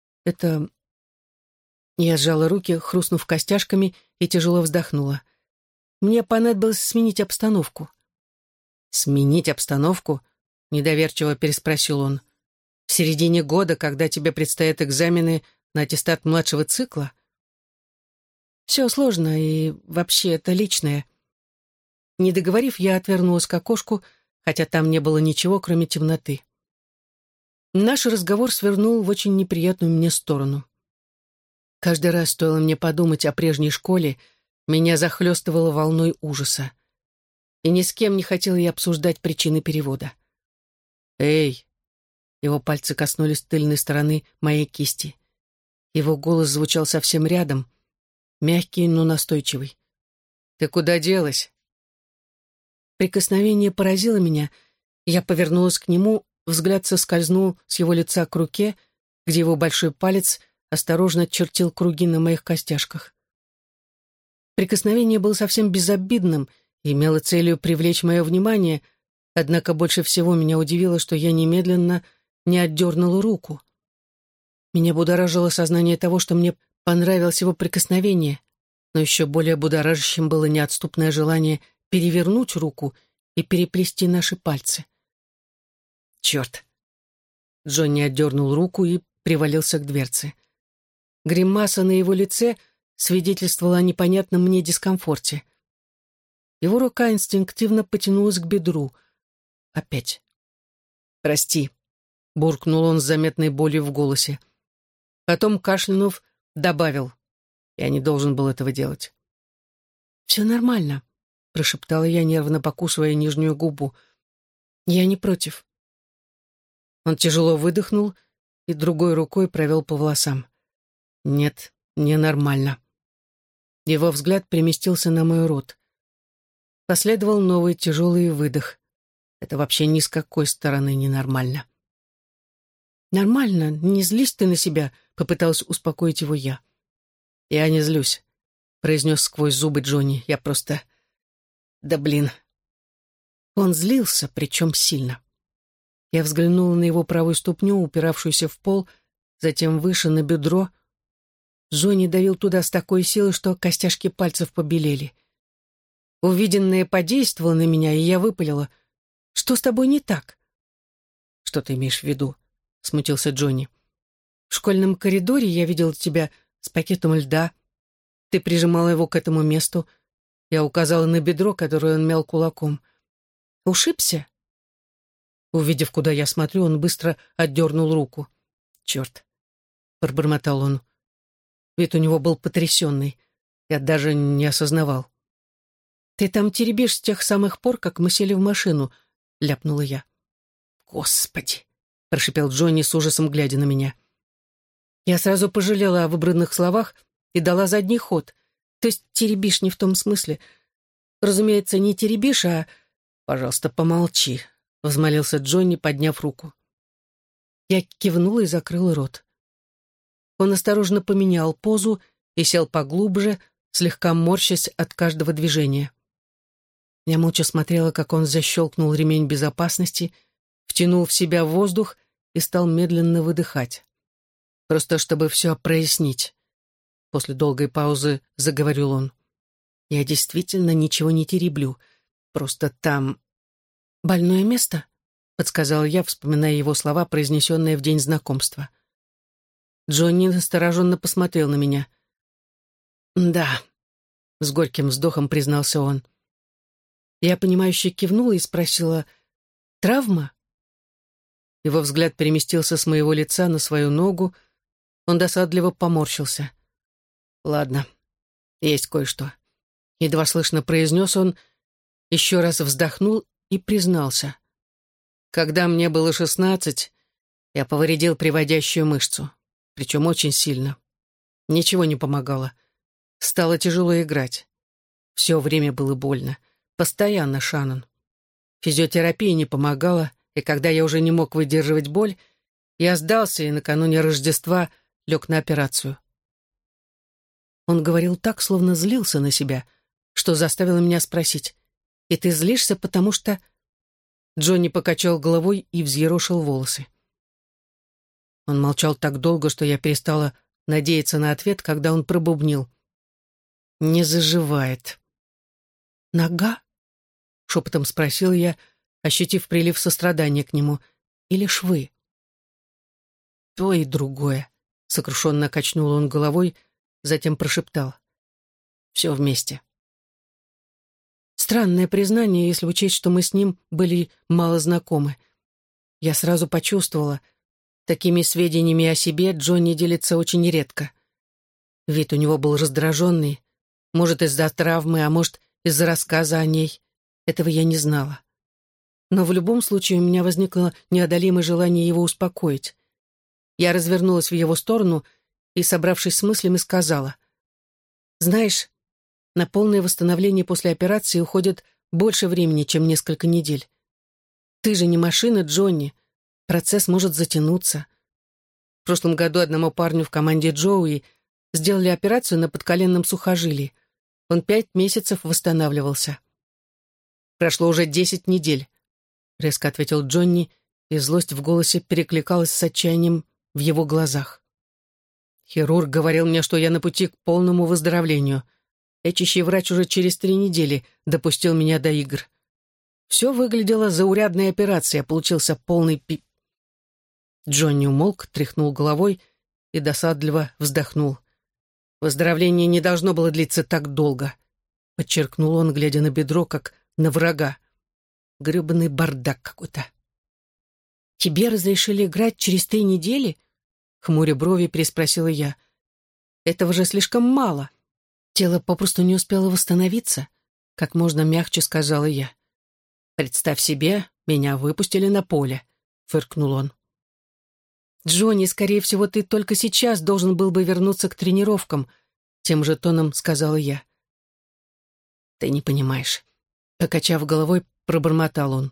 сжала руки, хрустнув костяшками, и тяжело вздохнула. Мне понадобилось сменить обстановку. «Сменить обстановку?» — недоверчиво переспросил он. «В середине года, когда тебе предстоят экзамены на аттестат младшего цикла?» «Все сложно, и вообще это личное». Не договорив, я отвернулась к окошку, хотя там не было ничего, кроме темноты. Наш разговор свернул в очень неприятную мне сторону. Каждый раз, стоило мне подумать о прежней школе, меня захлестывало волной ужаса. И ни с кем не хотела я обсуждать причины перевода. «Эй!» Его пальцы коснулись тыльной стороны моей кисти. Его голос звучал совсем рядом, мягкий, но настойчивый. «Ты куда делась?» Прикосновение поразило меня. Я повернулась к нему, взгляд соскользнул с его лица к руке, где его большой палец осторожно чертил круги на моих костяшках. Прикосновение было совсем безобидным и имело целью привлечь мое внимание, однако больше всего меня удивило, что я немедленно не отдернула руку. Меня будоражило сознание того, что мне понравилось его прикосновение, но еще более будоражащим было неотступное желание перевернуть руку и переплести наши пальцы. «Черт!» Джонни отдернул руку и привалился к дверце. Гримаса на его лице свидетельствовало о непонятном мне дискомфорте. Его рука инстинктивно потянулась к бедру. Опять. «Прости», — буркнул он с заметной болью в голосе. Потом, кашлянув, добавил: «Я не должен был этого делать». «Все нормально», — прошептала я, нервно покусывая нижнюю губу. «Я не против». Он тяжело выдохнул и другой рукой провел по волосам. «Нет, ненормально». Его взгляд переместился на мой рот. Последовал новый тяжелый выдох. Это вообще ни с какой стороны ненормально. «Нормально, не злись ты на себя», — попыталась успокоить его я. «Я не злюсь», — произнес сквозь зубы Джонни. «Я просто... Да блин». Он злился, причем сильно. Я взглянула на его правую ступню, упиравшуюся в пол, затем выше на бедро. Джонни давил туда с такой силой, что костяшки пальцев побелели. Увиденное подействовало на меня, и я выпалила: «Что с тобой не так?» «Что ты имеешь в виду?» — смутился Джонни. «В школьном коридоре я видел тебя с пакетом льда. Ты прижимала его к этому месту. Я указала на бедро, которое он мял кулаком. Ушибся?» Увидев, куда я смотрю, он быстро отдернул руку. «Черт!» — пробормотал он. Вид у него был потрясенный. Я даже не осознавал. «Ты там теребишь с тех самых пор, как мы сели в машину», — ляпнула я. «Господи!» — прошипел Джонни с ужасом, глядя на меня. Я сразу пожалела о выбранных словах и дала задний ход. То есть теребишь не в том смысле. Разумеется, не теребишь, а... «Пожалуйста, помолчи», — взмолился Джонни, подняв руку. Я кивнула и закрыла рот. Он осторожно поменял позу и сел поглубже, слегка морщась от каждого движения. Я молча смотрела, как он защелкнул ремень безопасности, втянул в себя воздух и стал медленно выдыхать. Просто чтобы все прояснить. После долгой паузы заговорил он. «Я действительно ничего не тереблю. Просто там...» «Больное место?» — подсказала я, вспоминая его слова, произнесенные в день знакомства. Джонни настороженно посмотрел на меня. «Да», — с горьким вздохом признался он. Я, понимающе кивнула и спросила: «Травма?» Его взгляд переместился с моего лица на свою ногу. Он досадливо поморщился. «Ладно, есть кое-что», — едва слышно произнес он, еще раз вздохнул и признался. «Когда мне было 16, я повредил приводящую мышцу, причем очень сильно. Ничего не помогало. Стало тяжело играть. Все время было больно. Постоянно, Шаннон. Физиотерапия не помогала, и когда я уже не мог выдерживать боль, я сдался и накануне Рождества лег на операцию». Он говорил так, словно злился на себя, что заставило меня спросить: «И ты злишься, потому что...» Джонни покачал головой и взъерошил волосы. Он молчал так долго, что я перестала надеяться на ответ, когда он пробубнил: «Не заживает». «Нога?» — шепотом спросил я, ощутив прилив сострадания к нему. «Или швы?» «То и другое», — сокрушенно качнул он головой, затем прошептал: «Все вместе». Странное признание, если учесть, что мы с ним были мало знакомы. Я сразу почувствовала, такими сведениями о себе Джонни делится очень редко. Вид у него был раздраженный, может, из-за травмы, а может, из-за рассказа о ней. Этого я не знала. Но в любом случае у меня возникло неодолимое желание его успокоить. Я развернулась в его сторону и, собравшись с мыслями, сказала: «Знаешь, на полное восстановление после операции уходит больше времени, чем несколько недель. Ты же не машина, Джонни. Процесс может затянуться. В прошлом году одному парню в команде Джоуи сделали операцию на подколенном сухожилии. Он 5 месяцев восстанавливался». «Прошло уже 10 недель», — резко ответил Джонни, и злость в голосе перекликалась с отчаянием в его глазах. «Хирург говорил мне, что я на пути к полному выздоровлению. Лечащий врач уже через 3 недели допустил меня до игр. Все выглядело заурядной операцией, а получился полный пи...» Джонни умолк, тряхнул головой и досадливо вздохнул. Выздоровление не должно было длиться так долго, подчеркнул он, глядя на бедро, как на врага. Гребаный бардак какой-то. «Тебе разрешили играть через 3 недели?» Хмуря брови, переспросила я. «Этого же слишком мало. Тело попросту не успело восстановиться», как можно мягче сказала я. «Представь себе, меня выпустили на поле», — фыркнул он. «Джонни, скорее всего, ты только сейчас должен был бы вернуться к тренировкам», тем же тоном сказала я. «Ты не понимаешь», — покачав головой, пробормотал он.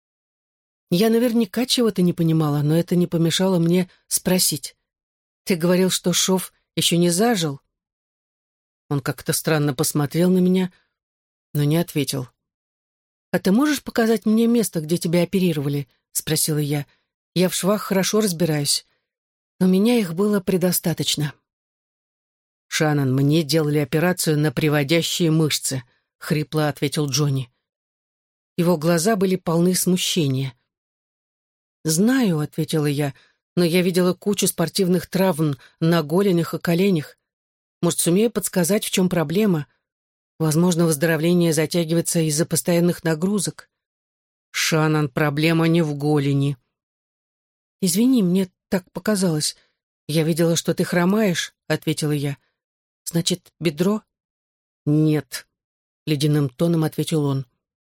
Я наверняка чего-то не понимала, но это не помешало мне спросить. «Ты говорил, что шов еще не зажил?» Он как-то странно посмотрел на меня, но не ответил. «А ты можешь показать мне место, где тебя оперировали?» — спросила я. «Я в швах хорошо разбираюсь. Но у меня их было предостаточно». «Шаннон, мне делали операцию на приводящие мышцы», — хрипло ответил Джонни. Его глаза были полны смущения. «Знаю», — ответила я, — «но я видела кучу спортивных травм на голенях и коленях. Может, сумею подсказать, в чем проблема? Возможно, выздоровление затягивается из-за постоянных нагрузок». «Шаннон, проблема не в голени». «Извини, мне так показалось. Я видела, что ты хромаешь», — ответила я. «Значит, бедро?» «Нет», — ледяным тоном ответил он.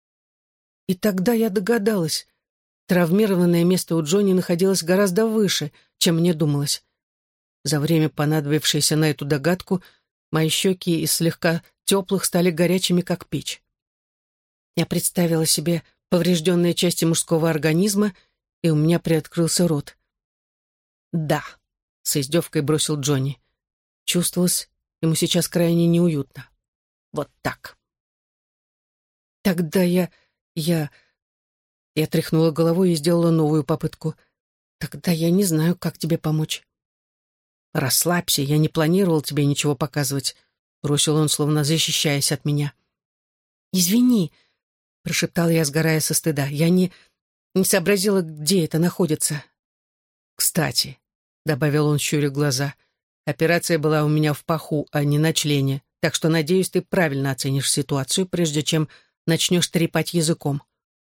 И тогда я догадалась. Травмированное место у Джонни находилось гораздо выше, чем мне думалось. За время, понадобившееся на эту догадку, мои щеки из слегка теплых стали горячими, как печь. Я представила себе поврежденные части мужского организма, и у меня приоткрылся рот. «Да», — с издевкой бросил Джонни. Чувствовалось ему сейчас крайне неуютно. «Вот так». Тогда я тряхнула головой и сделала новую попытку. «Тогда я не знаю, как тебе помочь». «Расслабься, я не планировал тебе ничего показывать», — бросил он, словно защищаясь от меня. «Извини», — прошептала я, сгорая со стыда, — «я не сообразила, где это находится». «Кстати», — добавил он, щуря глаза, — «операция была у меня в паху, а не на члене, так что, надеюсь, ты правильно оценишь ситуацию, прежде чем начнешь трепать языком».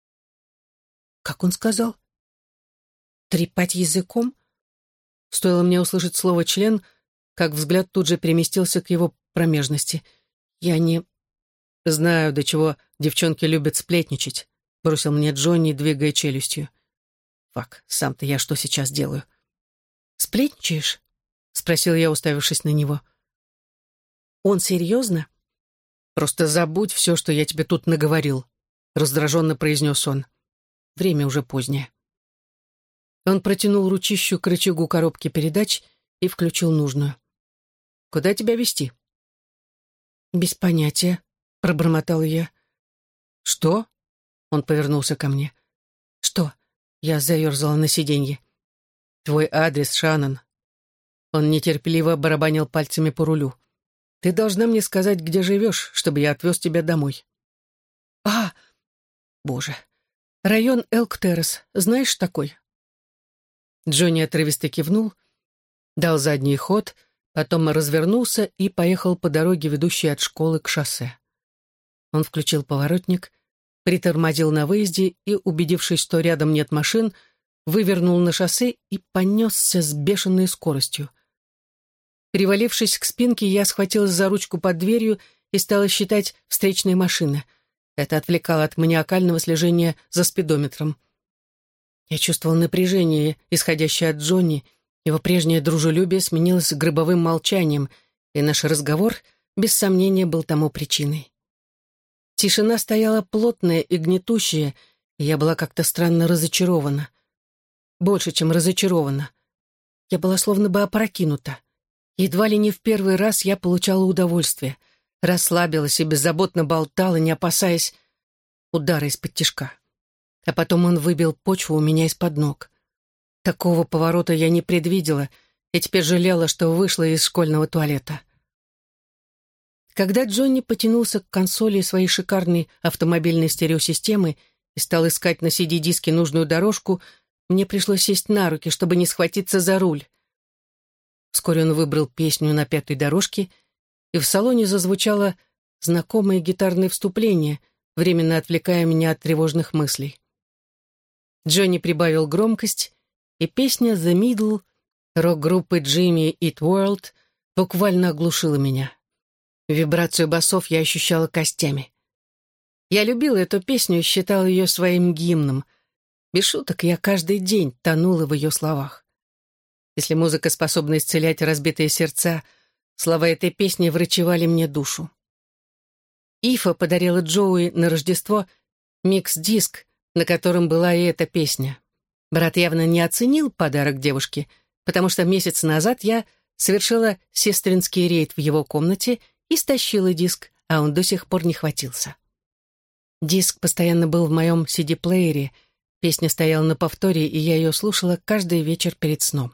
«Как он сказал?» «Трепать языком?» Стоило мне услышать слово «член», как взгляд тут же переместился к его промежности. «Я не...» «Знаю, до чего девчонки любят сплетничать», — бросил мне Джонни, двигая челюстью. «Фак, сам-то я что сейчас делаю?» «Сплетничаешь?» — спросил я, уставившись на него. «Он серьезно?» «Просто забудь все, что я тебе тут наговорил», — раздраженно произнес он. «Время уже позднее». Он протянул ручищу к рычагу коробки передач и включил нужную. «Куда тебя везти?» «Без понятия», — пробормотала я. «Что?» — он повернулся ко мне. «Что?» — я заерзала на сиденье. «Твой адрес, Шаннон». Он нетерпеливо барабанил пальцами по рулю. «Ты должна мне сказать, где живешь, чтобы я отвез тебя домой». «А, боже, район Элк-Террас, знаешь такой?» Джонни отрывисто кивнул, дал задний ход, потом развернулся и поехал по дороге, ведущей от школы к шоссе. Он включил поворотник, притормозил на выезде и, убедившись, что рядом нет машин, вывернул на шоссе и понесся с бешеной скоростью. Привалившись к спинке, я схватилась за ручку под дверью и стала считать встречные машины. Это отвлекало от маниакального слежения за спидометром. Я чувствовал напряжение, исходящее от Джонни. Его прежнее дружелюбие сменилось гробовым молчанием, и наш разговор, без сомнения, был тому причиной. Тишина стояла плотная и гнетущая, и я была как-то странно разочарована. Больше, чем разочарована. Я была словно бы опрокинута. Едва ли не в первый раз я получала удовольствие, расслабилась и беззаботно болтала, не опасаясь удара из-под тишка. А потом он выбил почву у меня из-под ног. Такого поворота я не предвидела и теперь жалела, что вышла из школьного туалета. Когда Джонни потянулся к консоли своей шикарной автомобильной стереосистемы и стал искать на CD-диске нужную дорожку, мне пришлось сесть на руки, чтобы не схватиться за руль. Вскоре он выбрал песню на 5-й дорожке, и в салоне зазвучало знакомое гитарное вступление, временно отвлекая меня от тревожных мыслей. Джонни прибавил громкость, и песня «The Middle» рок-группы Jimmy Eat World буквально оглушила меня. Вибрацию басов я ощущала костями. Я любила эту песню и считала ее своим гимном. Без шуток, я каждый день тонула в ее словах. Если музыка способна исцелять разбитые сердца, слова этой песни врачевали мне душу. Ифа подарила Джоуи на Рождество микс-диск, на котором была и эта песня. Брат явно не оценил подарок девушке, потому что месяц назад я совершила сестринский рейд в его комнате и стащила диск, а он до сих пор не хватился. Диск постоянно был в моем CD-плеере, песня стояла на повторе, и я ее слушала каждый вечер перед сном.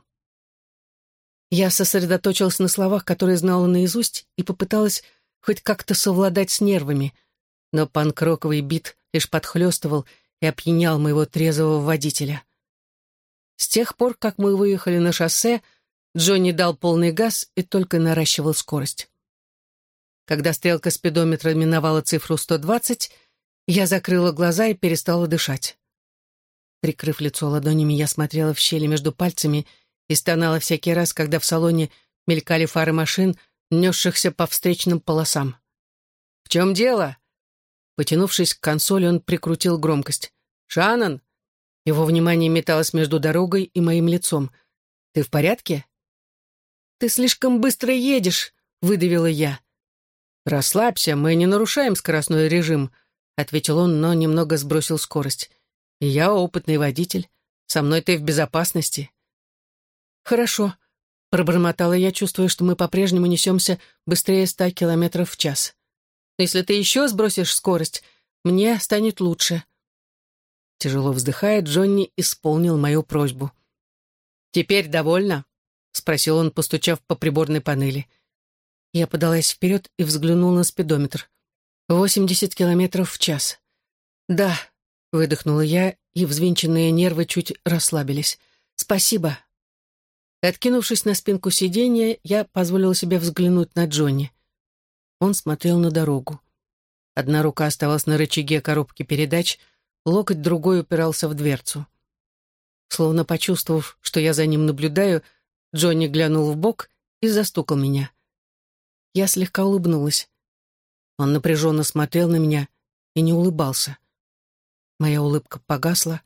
Я сосредоточилась на словах, которые знала наизусть, и попыталась хоть как-то совладать с нервами, но панк-роковый бит лишь подхлёстывал и опьянял моего трезвого водителя. С тех пор, как мы выехали на шоссе, Джонни дал полный газ и только наращивал скорость. Когда стрелка спидометра миновала цифру 120, я закрыла глаза и перестала дышать. Прикрыв лицо ладонями, я смотрела в щели между пальцами и стонала всякий раз, когда в салоне мелькали фары машин, несшихся по встречным полосам. «В чем дело?» Потянувшись к консоли, он прикрутил громкость. «Шаннон!» Его внимание металось между дорогой и моим лицом. «Ты в порядке?» «Ты слишком быстро едешь», — выдавила я. «Расслабься, мы не нарушаем скоростной режим», — ответил он, но немного сбросил скорость. «И я опытный водитель. Со мной ты в безопасности». «Хорошо», — пробормотала я, чувствуя, что мы по-прежнему несемся быстрее 100 километров в час. «Но если ты еще сбросишь скорость, мне станет лучше». Тяжело вздыхая, Джонни исполнил мою просьбу. «Теперь довольна?» — спросил он, постучав по приборной панели. Я подалась вперед и взглянула на спидометр. 80 километров в час. «Да», — выдохнула я, и взвинченные нервы чуть расслабились. «Спасибо». Откинувшись на спинку сиденья, я позволила себе взглянуть на Джонни. Он смотрел на дорогу. Одна рука оставалась на рычаге коробки передач, локоть другой упирался в дверцу. Словно почувствовав, что я за ним наблюдаю, Джонни глянул вбок и застукал меня. Я слегка улыбнулась. Он напряженно смотрел на меня и не улыбался. Моя улыбка погасла.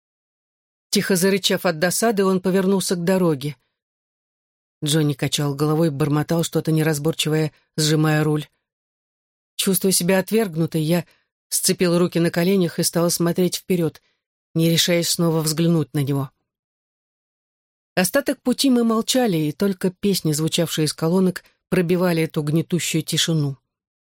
Тихо зарычав от досады, он повернулся к дороге. Джонни качал головой, бормотал что-то неразборчивое, сжимая руль. Чувствуя себя отвергнутой, я сцепила руки на коленях и стала смотреть вперед, не решаясь снова взглянуть на него. Остаток пути мы молчали, и только песни, звучавшие из колонок, пробивали эту гнетущую тишину.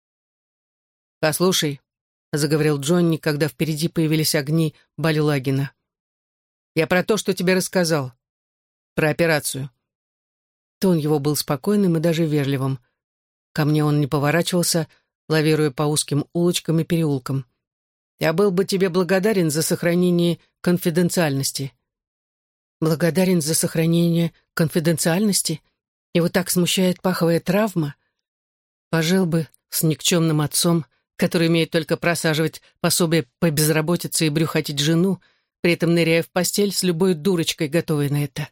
«Послушай», — заговорил Джонни, когда впереди появились огни Балилагина. «Я про то, что тебе рассказал. Про операцию». Тон его был спокойным и даже вежливым. Ко мне он не поворачивался, лавируя по узким улочкам и переулкам. «Я был бы тебе благодарен за сохранение конфиденциальности». «Благодарен за сохранение конфиденциальности? Его так смущает паховая травма? Пожил бы с никчемным отцом, который умеет только просаживать пособие по безработице и брюхатить жену, при этом ныряя в постель с любой дурочкой, готовой на это».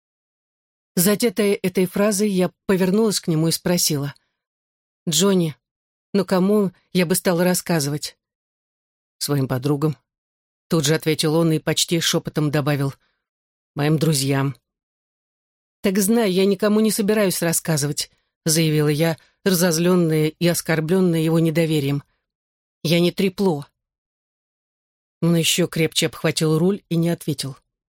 Задетая этой фразой, я повернулась к нему и спросила: «Джонни, ну кому я бы стала рассказывать?» «Своим подругам». Тут же ответил он и почти шепотом добавил: «Моим друзьям». «Так знай, я никому не собираюсь рассказывать», — заявила я, разозленная и оскорбленная его недоверием. «Я не трепло». Он еще крепче обхватил руль и не ответил.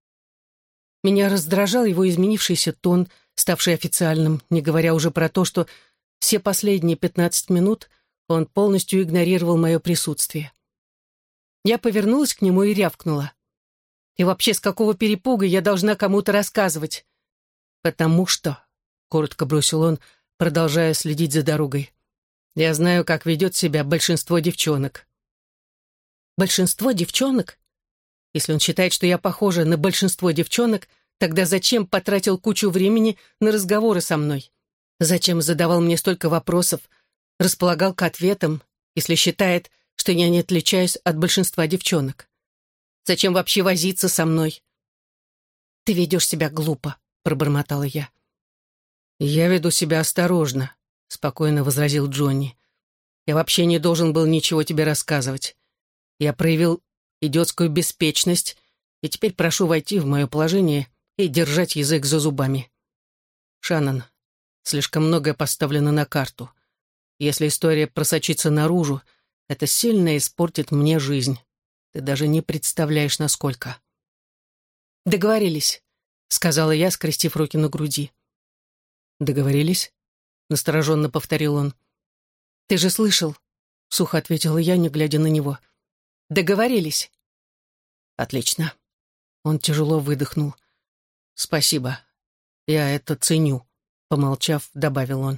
Меня раздражал его изменившийся тон, ставший официальным, не говоря уже про то, что все последние 15 минут он полностью игнорировал мое присутствие. Я повернулась к нему и рявкнула: «И вообще, с какого перепуга я должна кому-то рассказывать?» «Потому что», — коротко бросил он, продолжая следить за дорогой, «я знаю, как ведет себя большинство девчонок». «Большинство девчонок? Если он считает, что я похожа на большинство девчонок, тогда зачем потратил кучу времени на разговоры со мной? Зачем задавал мне столько вопросов, располагал к ответам, если считает, что я не отличаюсь от большинства девчонок? Зачем вообще возиться со мной? «Ты ведешь себя глупо», — пробормотала я. «Я веду себя осторожно», — спокойно возразил Джонни. «Я вообще не должен был ничего тебе рассказывать. Я проявил идиотскую беспечность, и теперь прошу войти в мое положение и держать язык за зубами. Шаннон, слишком многое поставлено на карту. Если история просочится наружу, это сильно испортит мне жизнь. Ты даже не представляешь, насколько». «Договорились», — сказала я, скрестив руки на груди. «Договорились?» — настороженно повторил он. «Ты же слышал», — сухо ответила я, не глядя на него. «Договорились». «Отлично». Он тяжело выдохнул. «Спасибо. Я это ценю», — помолчав, добавил он.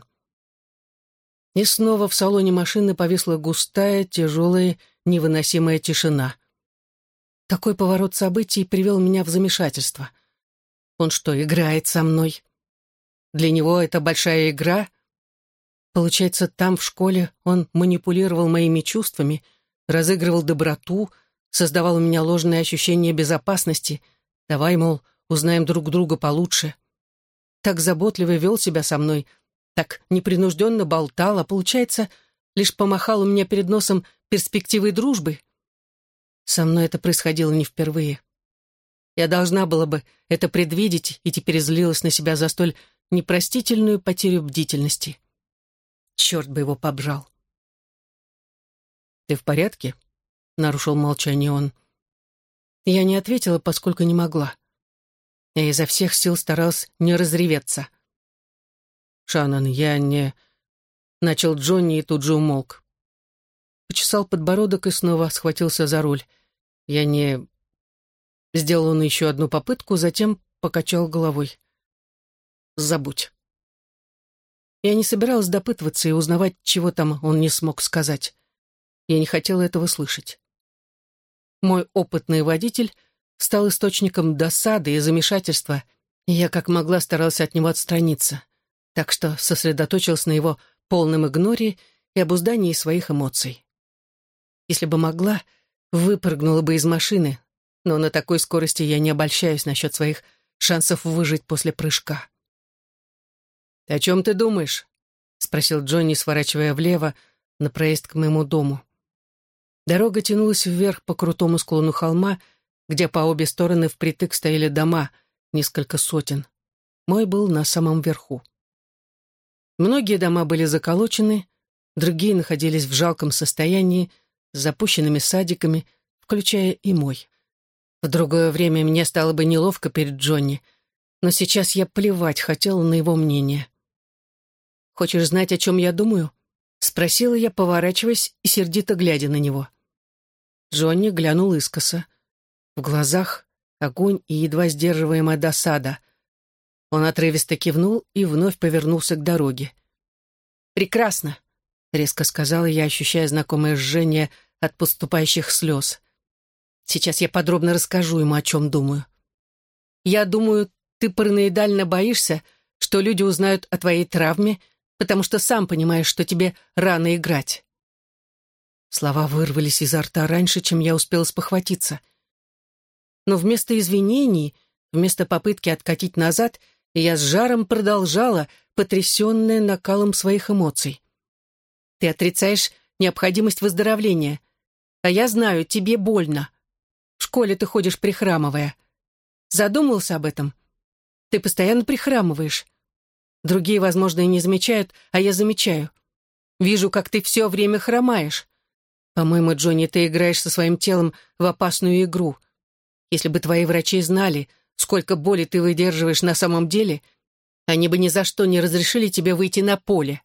И снова в салоне машины повисла густая, тяжелая, невыносимая тишина. Такой поворот событий привел меня в замешательство. Он что, играет со мной? Для него это большая игра? Получается, там, в школе, он манипулировал моими чувствами, разыгрывал доброту, создавал у меня ложное ощущение безопасности. Давай, мол, узнаем друг друга получше. Так заботливо вел себя со мной, так непринужденно болтал, а получается, лишь помахал у меня перед носом перспективой дружбы. Со мной это происходило не впервые. Я должна была бы это предвидеть и теперь злилась на себя за столь непростительную потерю бдительности. Черт бы его побрал. «Ты в порядке?» — нарушил молчание он. Я не ответила, поскольку не могла. Я изо всех сил старалась не разреветься. «Шаннон, я не...» — начал Джонни и тут же умолк. Почесал подбородок и снова схватился за руль. «Я не...» Сделал он еще одну попытку, затем покачал головой. «Забудь». Я не собиралась допытываться и узнавать, чего там он не смог сказать. Я не хотела этого слышать. Мой опытный водитель стал источником досады и замешательства, и я как могла старалась от него отстраниться, так что сосредоточилась на его полном игноре и обуздании своих эмоций. Если бы могла, выпрыгнула бы из машины, но на такой скорости я не обольщаюсь насчет своих шансов выжить после прыжка. «О чем ты думаешь?» — спросил Джонни, сворачивая влево на проезд к моему дому. Дорога тянулась вверх по крутому склону холма, где по обе стороны впритык стояли дома, несколько сотен. Мой был на самом верху. Многие дома были заколочены, другие находились в жалком состоянии, с запущенными садиками, включая и мой. В другое время мне стало бы неловко перед Джонни, но сейчас я плевать хотела на его мнение. «Хочешь знать, о чем я думаю?» — спросила я, поворачиваясь и сердито глядя на него. Джонни глянул искоса. В глазах огонь и едва сдерживаемая досада. Он отрывисто кивнул и вновь повернулся к дороге. «Прекрасно», — резко сказала я, ощущая знакомое жжение от подступающих слез. «Сейчас я подробно расскажу ему, о чем думаю. Я думаю, ты параноидально боишься, что люди узнают о твоей травме, потому что сам понимаешь, что тебе рано играть». Слова вырвались изо рта раньше, чем я успела спохватиться. Но вместо извинений, вместо попытки откатить назад, я с жаром продолжала, потрясенная накалом своих эмоций. «Ты отрицаешь необходимость выздоровления, а я знаю, тебе больно. В школе ты ходишь прихрамывая. Задумался об этом? Ты постоянно прихрамываешь. Другие, возможно, и не замечают, а я замечаю. Вижу, как ты все время хромаешь. По-моему, Джонни, ты играешь со своим телом в опасную игру. Если бы твои врачи знали, сколько боли ты выдерживаешь на самом деле, они бы ни за что не разрешили тебе выйти на поле».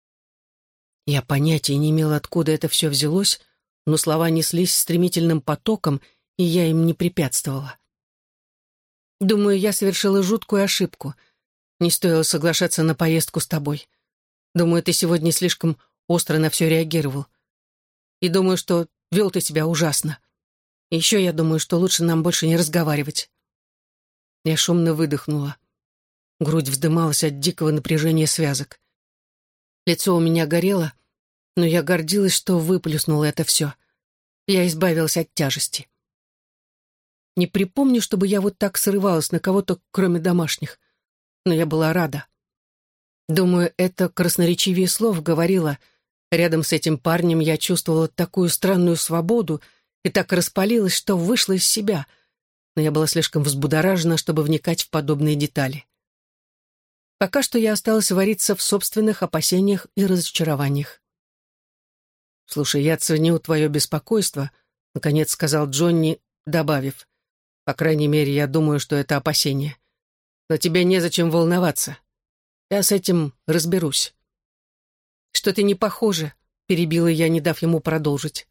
Я понятия не имела, откуда это все взялось, но слова неслись стремительным потоком, и я им не препятствовала. «Думаю, я совершила жуткую ошибку. Не стоило соглашаться на поездку с тобой. Думаю, ты сегодня слишком остро на все реагировал. И думаю, что вел ты себя ужасно. И еще я думаю, что лучше нам больше не разговаривать». Я шумно выдохнула. Грудь вздымалась от дикого напряжения связок. Лицо у меня горело, но я гордилась, что выплеснула это все. Я избавилась от тяжести. Не припомню, чтобы я вот так срывалась на кого-то, кроме домашних. Но я была рада. Думаю, это красноречивее слов говорила. Рядом с этим парнем я чувствовала такую странную свободу и так распалилась, что вышла из себя. Но я была слишком взбудоражена, чтобы вникать в подобные детали. Пока что я осталась вариться в собственных опасениях и разочарованиях. «Слушай, я ценю твое беспокойство», — наконец сказал Джонни, добавив. «По крайней мере, я думаю, что это опасение. Но тебе незачем волноваться. Я с этим разберусь». «Что-то не похоже», — перебила я, не дав ему продолжить.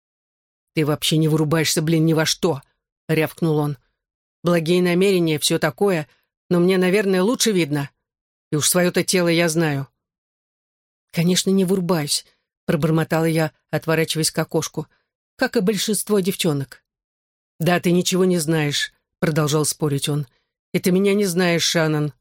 «Ты вообще не вырубаешься, блин, ни во что», — рявкнул он. «Благие намерения, все такое, но мне, наверное, лучше видно. И уж свое-то тело я знаю». «Конечно, не вырубаюсь», — пробормотала я, отворачиваясь к окошку, как и большинство девчонок. «Да, ты ничего не знаешь», — продолжал спорить он. «И ты меня не знаешь, Шаннон».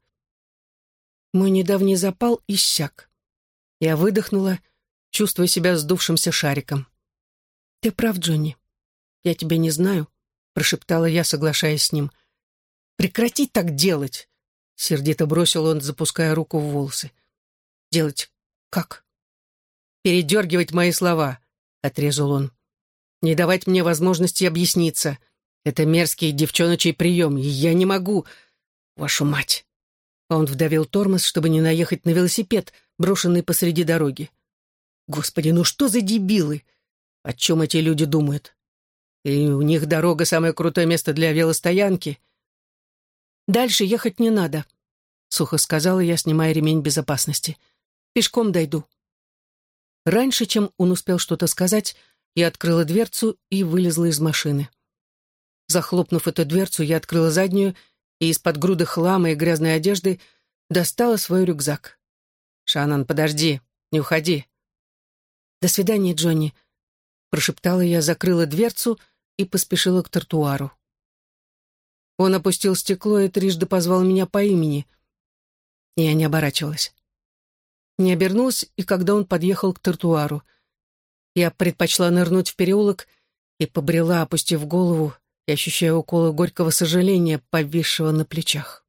Мой недавний запал иссяк. Я выдохнула, чувствуя себя сдувшимся шариком. «Ты прав, Джонни. Я тебя не знаю», — прошептала я, соглашаясь с ним. «Прекрати так делать», — сердито бросил он, запуская руку в волосы. «Делать как?» «Передергивать мои слова», — отрезал он. «Не давать мне возможности объясниться. Это мерзкий девчоночий прием, и я не могу. Вашу мать!» Он вдавил тормоз, чтобы не наехать на велосипед, брошенный посреди дороги. «Господи, ну что за дебилы? О чем эти люди думают? И у них дорога — самое крутое место для велостоянки». «Дальше ехать не надо», — сухо сказала я, снимая ремень безопасности. «Пешком дойду». Раньше, чем он успел что-то сказать, я открыла дверцу и вылезла из машины. Захлопнув эту дверцу, я открыла заднюю и из-под груды хлама и грязной одежды достала свой рюкзак. «Шаннон, подожди, не уходи». «До свидания, Джонни», — прошептала я, закрыла дверцу и поспешила к тротуару. Он опустил стекло и трижды позвал меня по имени. Я не оборачивалась. Не обернулась, и когда он подъехал к тротуару. Я предпочла нырнуть в переулок и побрела, опустив голову и ощущая уколы горького сожаления, повисшего на плечах.